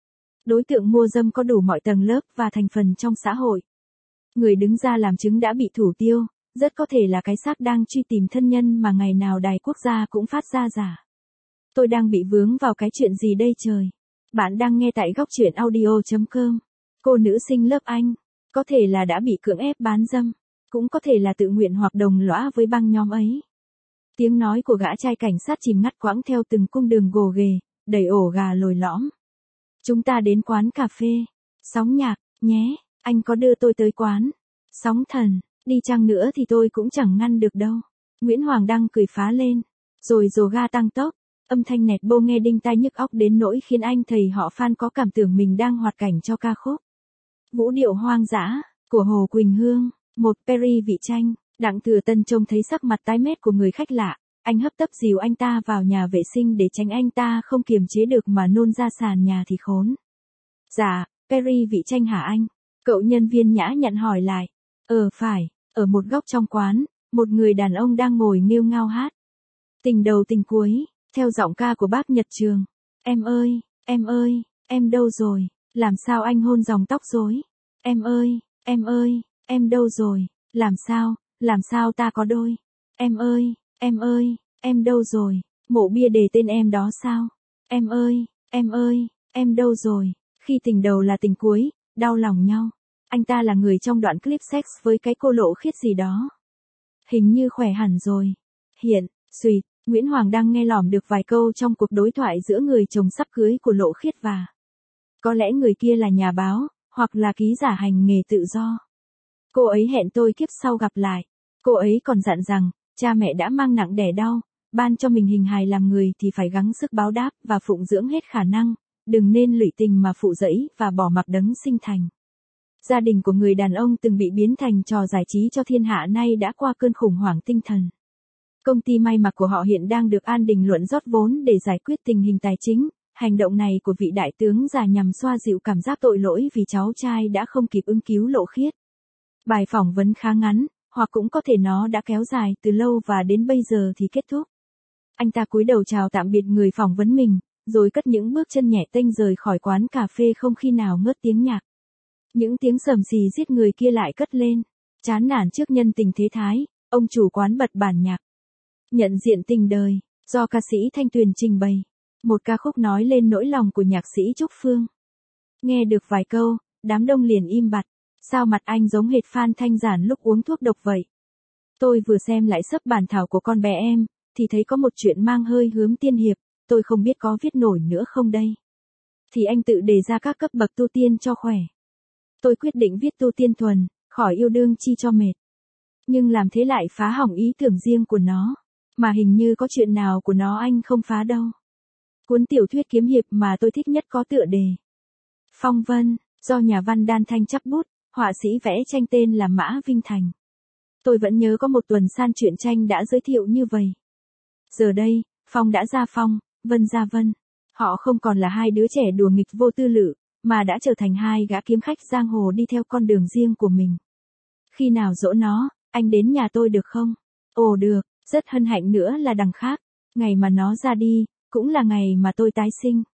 Đối tượng mua dâm có đủ mọi tầng lớp và thành phần trong xã hội. Người đứng ra làm chứng đã bị thủ tiêu, rất có thể là cái xác đang truy tìm thân nhân mà ngày nào đài quốc gia cũng phát ra giả. Tôi đang bị vướng vào cái chuyện gì đây trời? Bạn đang nghe tại góc truyện audio.com. Cô nữ sinh lớp Anh, có thể là đã bị cưỡng ép bán dâm, cũng có thể là tự nguyện hoặc đồng lõa với băng nhóm ấy. Tiếng nói của gã trai cảnh sát chìm ngắt quãng theo từng cung đường gồ ghề, đầy ổ gà lồi lõm. Chúng ta đến quán cà phê, Sóng Nhạc, nhé, anh có đưa tôi tới quán Sóng Thần, đi chăng nữa thì tôi cũng chẳng ngăn được đâu. Nguyễn Hoàng Đăng cười phá lên, rồi dồ ga tăng tốc, âm thanh nẹt bô nghe đinh tai nhức óc đến nỗi khiến anh thầy họ Phan có cảm tưởng mình đang hoạt cảnh cho ca khúc Vũ điệu hoang dã của Hồ Quỳnh Hương, một Perry vị chanh. Đặng Thừa Tân trông thấy sắc mặt tái mét của người khách lạ, anh hấp tấp dìu anh ta vào nhà vệ sinh để tránh anh ta không kiềm chế được mà nôn ra sàn nhà thì khốn. Dạ, Perry vị chanh hả anh? Cậu nhân viên nhã nhặn hỏi lại. Phải, ở một góc trong quán, một người đàn ông đang ngồi nghêu ngao hát. Tình đầu tình cuối, theo giọng ca của bác Nhật Trường. Em ơi, em đâu rồi? Làm sao anh hôn dòng tóc rối? Em ơi, em đâu rồi? Làm sao ta có đôi? Em ơi, em đâu rồi? Mộ bia đề tên em đó sao? Em ơi, em đâu rồi? Khi tình đầu là tình cuối, đau lòng nhau. Anh ta là người trong đoạn clip sex với cái cô Lộ Khiết gì đó. Hình như khỏe hẳn rồi. Hiện, suýt, Nguyễn Hoàng đang nghe lỏm được vài câu trong cuộc đối thoại giữa người chồng sắp cưới của Lộ Khiết và có lẽ người kia là nhà báo, hoặc là ký giả hành nghề tự do. Cô ấy hẹn tôi kiếp sau gặp lại. Cô ấy còn dặn rằng, cha mẹ đã mang nặng đẻ đau, ban cho mình hình hài làm người thì phải gắng sức báo đáp và phụng dưỡng hết khả năng, đừng nên lụy tình mà phụ dẫy và bỏ mặc đấng sinh thành. Gia đình của người đàn ông từng bị biến thành trò giải trí cho thiên hạ nay đã qua cơn khủng hoảng tinh thần. Công ty may mặc của họ hiện đang được An Đình luận rót vốn để giải quyết tình hình tài chính. Hành động này của vị đại tướng già nhằm xoa dịu cảm giác tội lỗi vì cháu trai đã không kịp ứng cứu Lộ Khiết. Bài phỏng vấn khá ngắn, hoặc cũng có thể nó đã kéo dài từ lâu và đến bây giờ thì kết thúc. Anh ta cúi đầu chào tạm biệt người phỏng vấn mình, rồi cất những bước chân nhẹ tênh rời khỏi quán cà phê không khi nào ngớt tiếng nhạc. Những tiếng sầm xì giết người kia lại cất lên. Chán nản trước nhân tình thế thái, ông chủ quán bật bản nhạc. Nhận diện tình đời, do ca sĩ Thanh Tuyền trình bày. Một ca khúc nói lên nỗi lòng của nhạc sĩ Trúc Phương. Nghe được vài câu, đám đông liền im bặt. Sao mặt anh giống hệt Phan Thanh Giản lúc uống thuốc độc vậy? Tôi vừa xem lại sấp bản thảo của con bé em, thì thấy có một chuyện mang hơi hướng tiên hiệp, tôi không biết có viết nổi nữa không đây. Thì anh tự đề ra các cấp bậc tu tiên cho khỏe. Tôi quyết định viết tu tiên thuần, khỏi yêu đương chi cho mệt. Nhưng làm thế lại phá hỏng ý tưởng riêng của nó. Mà hình như có chuyện nào của nó anh không phá đâu. Cuốn tiểu thuyết kiếm hiệp mà tôi thích nhất có tựa đề Phong Vân, do nhà văn Đan Thanh chấp bút, họa sĩ vẽ tranh tên là Mã Vinh Thành. Tôi vẫn nhớ có một tuần san truyện tranh đã giới thiệu như vậy. Giờ đây, Phong đã ra Phong, Vân ra Vân. Họ không còn là hai đứa trẻ đùa nghịch vô tư lự, mà đã trở thành hai gã kiếm khách giang hồ đi theo con đường riêng của mình. Khi nào dỗ nó, anh đến nhà tôi được không? Ồ được, rất hân hạnh nữa là đằng khác. Ngày mà nó ra đi, cũng là ngày mà tôi tái sinh.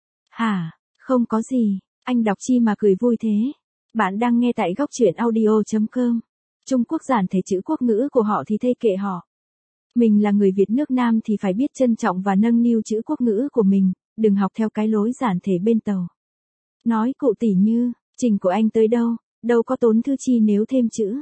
Hả, không có gì, anh đọc chi mà cười vui thế. Bạn đang nghe tại góc truyện audio.com. Trung Quốc giản thể chữ quốc ngữ của họ thì thây kệ họ. Mình là người Việt nước Nam thì phải biết trân trọng và nâng niu chữ quốc ngữ của mình, đừng học theo cái lối giản thể bên Tàu. Nói cụ tỉ như, trình của anh tới đâu, đâu có tốn thư chi nếu thêm chữ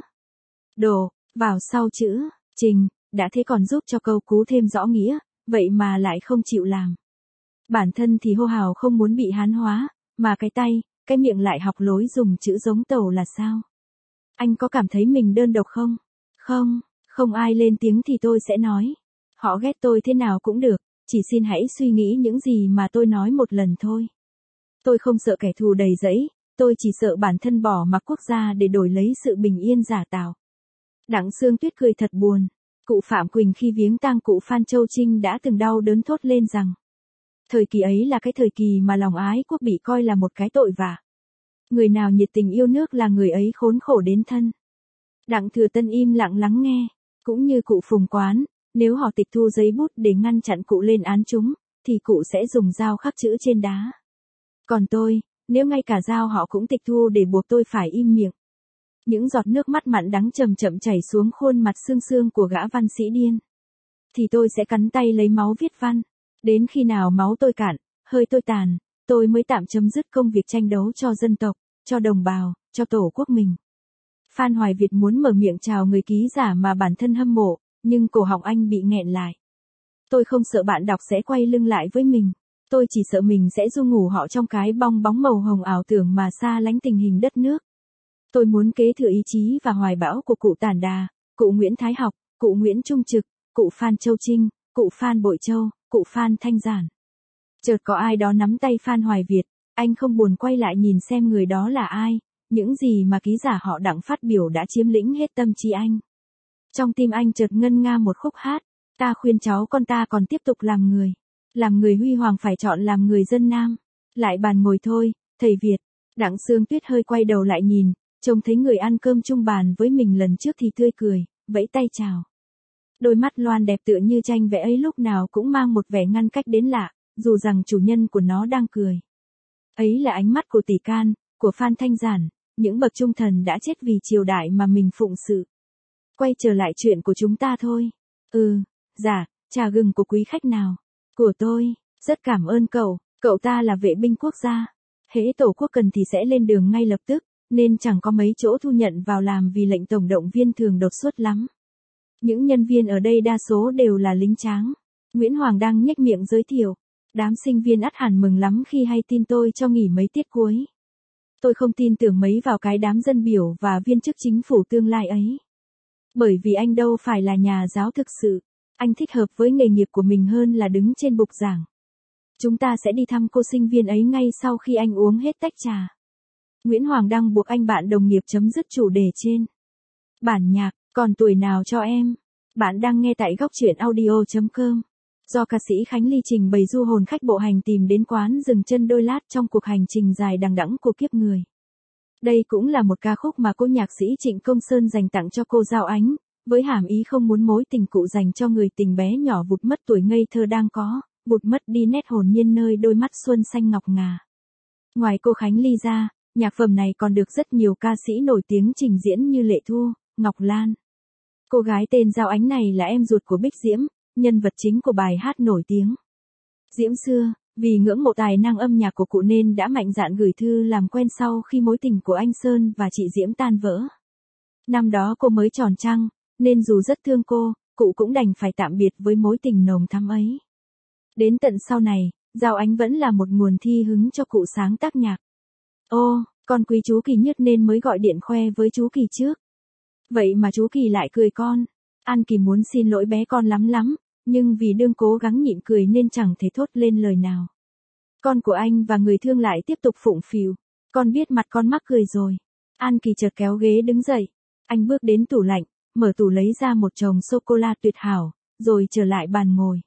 đồ vào sau chữ trình, đã thế còn giúp cho câu cú thêm rõ nghĩa, vậy mà lại không chịu làm. Bản thân thì hô hào không muốn bị hán hóa, mà cái tay, cái miệng lại học lối dùng chữ giống Tàu là sao? Anh có cảm thấy mình đơn độc không? Không, không ai lên tiếng thì tôi sẽ nói. Họ ghét tôi thế nào cũng được, chỉ xin hãy suy nghĩ những gì mà tôi nói một lần thôi. Tôi không sợ kẻ thù đầy rẫy, tôi chỉ sợ bản thân bỏ mặc quốc gia để đổi lấy sự bình yên giả tạo. Đặng Sương Tuyết cười thật buồn. Cụ Phạm Quỳnh khi viếng tang cụ Phan Châu Trinh đã từng đau đớn thốt lên rằng, thời kỳ ấy là cái thời kỳ mà lòng ái quốc bị coi là một cái tội vạ. Người nào nhiệt tình yêu nước là người ấy khốn khổ đến thân. Đặng Thừa Tân im lặng lắng nghe, cũng như cụ Phùng Quán, nếu họ tịch thu giấy bút để ngăn chặn cụ lên án chúng, thì cụ sẽ dùng dao khắc chữ trên đá. Còn tôi, nếu ngay cả dao họ cũng tịch thu để buộc tôi phải im miệng. Những giọt nước mắt mặn đắng chậm chậm chảy xuống khuôn mặt xương xương của gã văn sĩ điên. Thì tôi sẽ cắn tay lấy máu viết văn. Đến khi nào máu tôi cạn, hơi tôi tàn, tôi mới tạm chấm dứt công việc tranh đấu cho dân tộc, cho đồng bào, cho tổ quốc mình. Phan Hoài Việt muốn mở miệng chào người ký giả mà bản thân hâm mộ, nhưng cổ họng anh bị nghẹn lại. Tôi không sợ bạn đọc sẽ quay lưng lại với mình. Tôi chỉ sợ mình sẽ du ngủ họ trong cái bong bóng màu hồng ảo tưởng mà xa lánh tình hình đất nước. Tôi muốn kế thừa ý chí và hoài bão của cụ Tản Đà, cụ Nguyễn Thái Học, cụ Nguyễn Trung Trực, cụ Phan Châu Trinh, cụ Phan Bội Châu, cụ Phan Thanh Giản. Chợt có ai đó nắm tay Phan Hoài Việt, anh không buồn quay lại nhìn xem người đó là ai, những gì mà ký giả họ Đặng phát biểu đã chiếm lĩnh hết tâm trí anh. Trong tim anh chợt ngân nga một khúc hát, ta khuyên cháu con ta còn tiếp tục làm người huy hoàng phải chọn làm người dân Nam. Lại bàn ngồi thôi, thầy Việt. Đặng Sương Tuyết hơi quay đầu lại nhìn, trông thấy người ăn cơm chung bàn với mình lần trước thì tươi cười, vẫy tay chào. Đôi mắt loan đẹp tựa như tranh vẽ ấy lúc nào cũng mang một vẻ ngăn cách đến lạ, dù rằng chủ nhân của nó đang cười. Ấy là ánh mắt của Tỷ Can, của Phan Thanh Giản, những bậc trung thần đã chết vì triều đại mà mình phụng sự. Quay trở lại chuyện của chúng ta thôi. Dạ, trà gừng của quý khách nào? Của tôi, rất cảm ơn cậu ta là vệ binh quốc gia. Hễ tổ quốc cần thì sẽ lên đường ngay lập tức, nên chẳng có mấy chỗ thu nhận vào làm vì lệnh tổng động viên thường đột xuất lắm. Những nhân viên ở đây đa số đều là lính tráng. Nguyễn Hoàng đang nhếch miệng giới thiệu. Đám sinh viên ắt hẳn mừng lắm khi hay tin tôi cho nghỉ mấy tiết cuối. Tôi không tin tưởng mấy vào cái đám dân biểu và viên chức chính phủ tương lai ấy. Bởi vì anh đâu phải là nhà giáo thực sự. Anh thích hợp với nghề nghiệp của mình hơn là đứng trên bục giảng. Chúng ta sẽ đi thăm cô sinh viên ấy ngay sau khi anh uống hết tách trà. Nguyễn Hoàng Đăng buộc anh bạn đồng nghiệp chấm dứt chủ đề trên. Bản nhạc, còn tuổi nào cho em? Bạn đang nghe tại góc truyện audio.com. Do ca sĩ Khánh Ly trình bày du hồn khách bộ hành tìm đến quán dừng chân đôi lát trong cuộc hành trình dài đằng đẵng của kiếp người. Đây cũng là một ca khúc mà cô nhạc sĩ Trịnh Công Sơn dành tặng cho cô Giao Ánh, với hàm ý không muốn mối tình cũ dành cho người tình bé nhỏ vụt mất tuổi ngây thơ đang có, vụt mất đi nét hồn nhiên nơi đôi mắt xuân xanh ngọc ngà. Ngoài cô Khánh Ly ra, nhạc phẩm này còn được rất nhiều ca sĩ nổi tiếng trình diễn như Lệ Thu, Ngọc Lan. Cô gái tên Giao Ánh này là em ruột của Bích Diễm, nhân vật chính của bài hát nổi tiếng. Diễm xưa, vì ngưỡng mộ tài năng âm nhạc của cụ nên đã mạnh dạn gửi thư làm quen sau khi mối tình của anh Sơn và chị Diễm tan vỡ. Năm đó cô mới tròn trăng, nên dù rất thương cô, cụ cũng đành phải tạm biệt với mối tình nồng thắm ấy. Đến tận sau này, Giao Ánh vẫn là một nguồn thi hứng cho cụ sáng tác nhạc. Ô, con quý chú Kỳ Nhất nên mới gọi điện khoe với chú Kỳ trước. Vậy mà chú Kỳ lại cười con. An Kỳ muốn xin lỗi bé con lắm, nhưng vì đương cố gắng nhịn cười nên chẳng thể thốt lên lời nào. Con của anh và người thương lại tiếp tục phụng phịu. Con biết mặt con mắc cười rồi. An Kỳ chợt kéo ghế đứng dậy. Anh bước đến tủ lạnh, mở tủ lấy ra một chồng sô-cô-la tuyệt hảo, rồi trở lại bàn ngồi.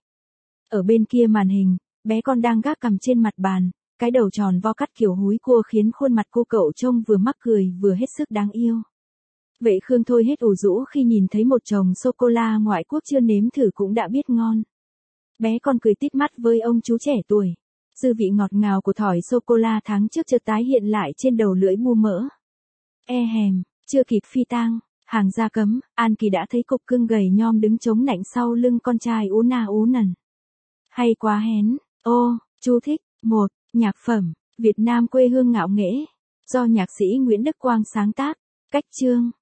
Ở bên kia màn hình, bé con đang gác cằm trên mặt bàn, cái đầu tròn vo cắt kiểu húi cua khiến khuôn mặt cô cậu trông vừa mắc cười vừa hết sức đáng yêu. Vệ Khương thôi hết ủ rũ khi nhìn thấy một chồng sô-cô-la ngoại quốc chưa nếm thử cũng đã biết ngon. Bé con cười tít mắt với ông chú trẻ tuổi. Dư vị ngọt ngào của thỏi sô-cô-la tháng trước chợt tái hiện lại trên đầu lưỡi bu mỡ. E hèm, chưa kịp phi tang, hàng gia cấm, An Kỳ đã thấy cục cưng gầy nhom đứng chống nạnh sau lưng con trai ú na ú nần. Hay quá hén, ô, chú thích, 1. Nhạc phẩm, Việt Nam quê hương ngạo nghễ, do nhạc sĩ Nguyễn Đức Quang sáng tác, cách chương.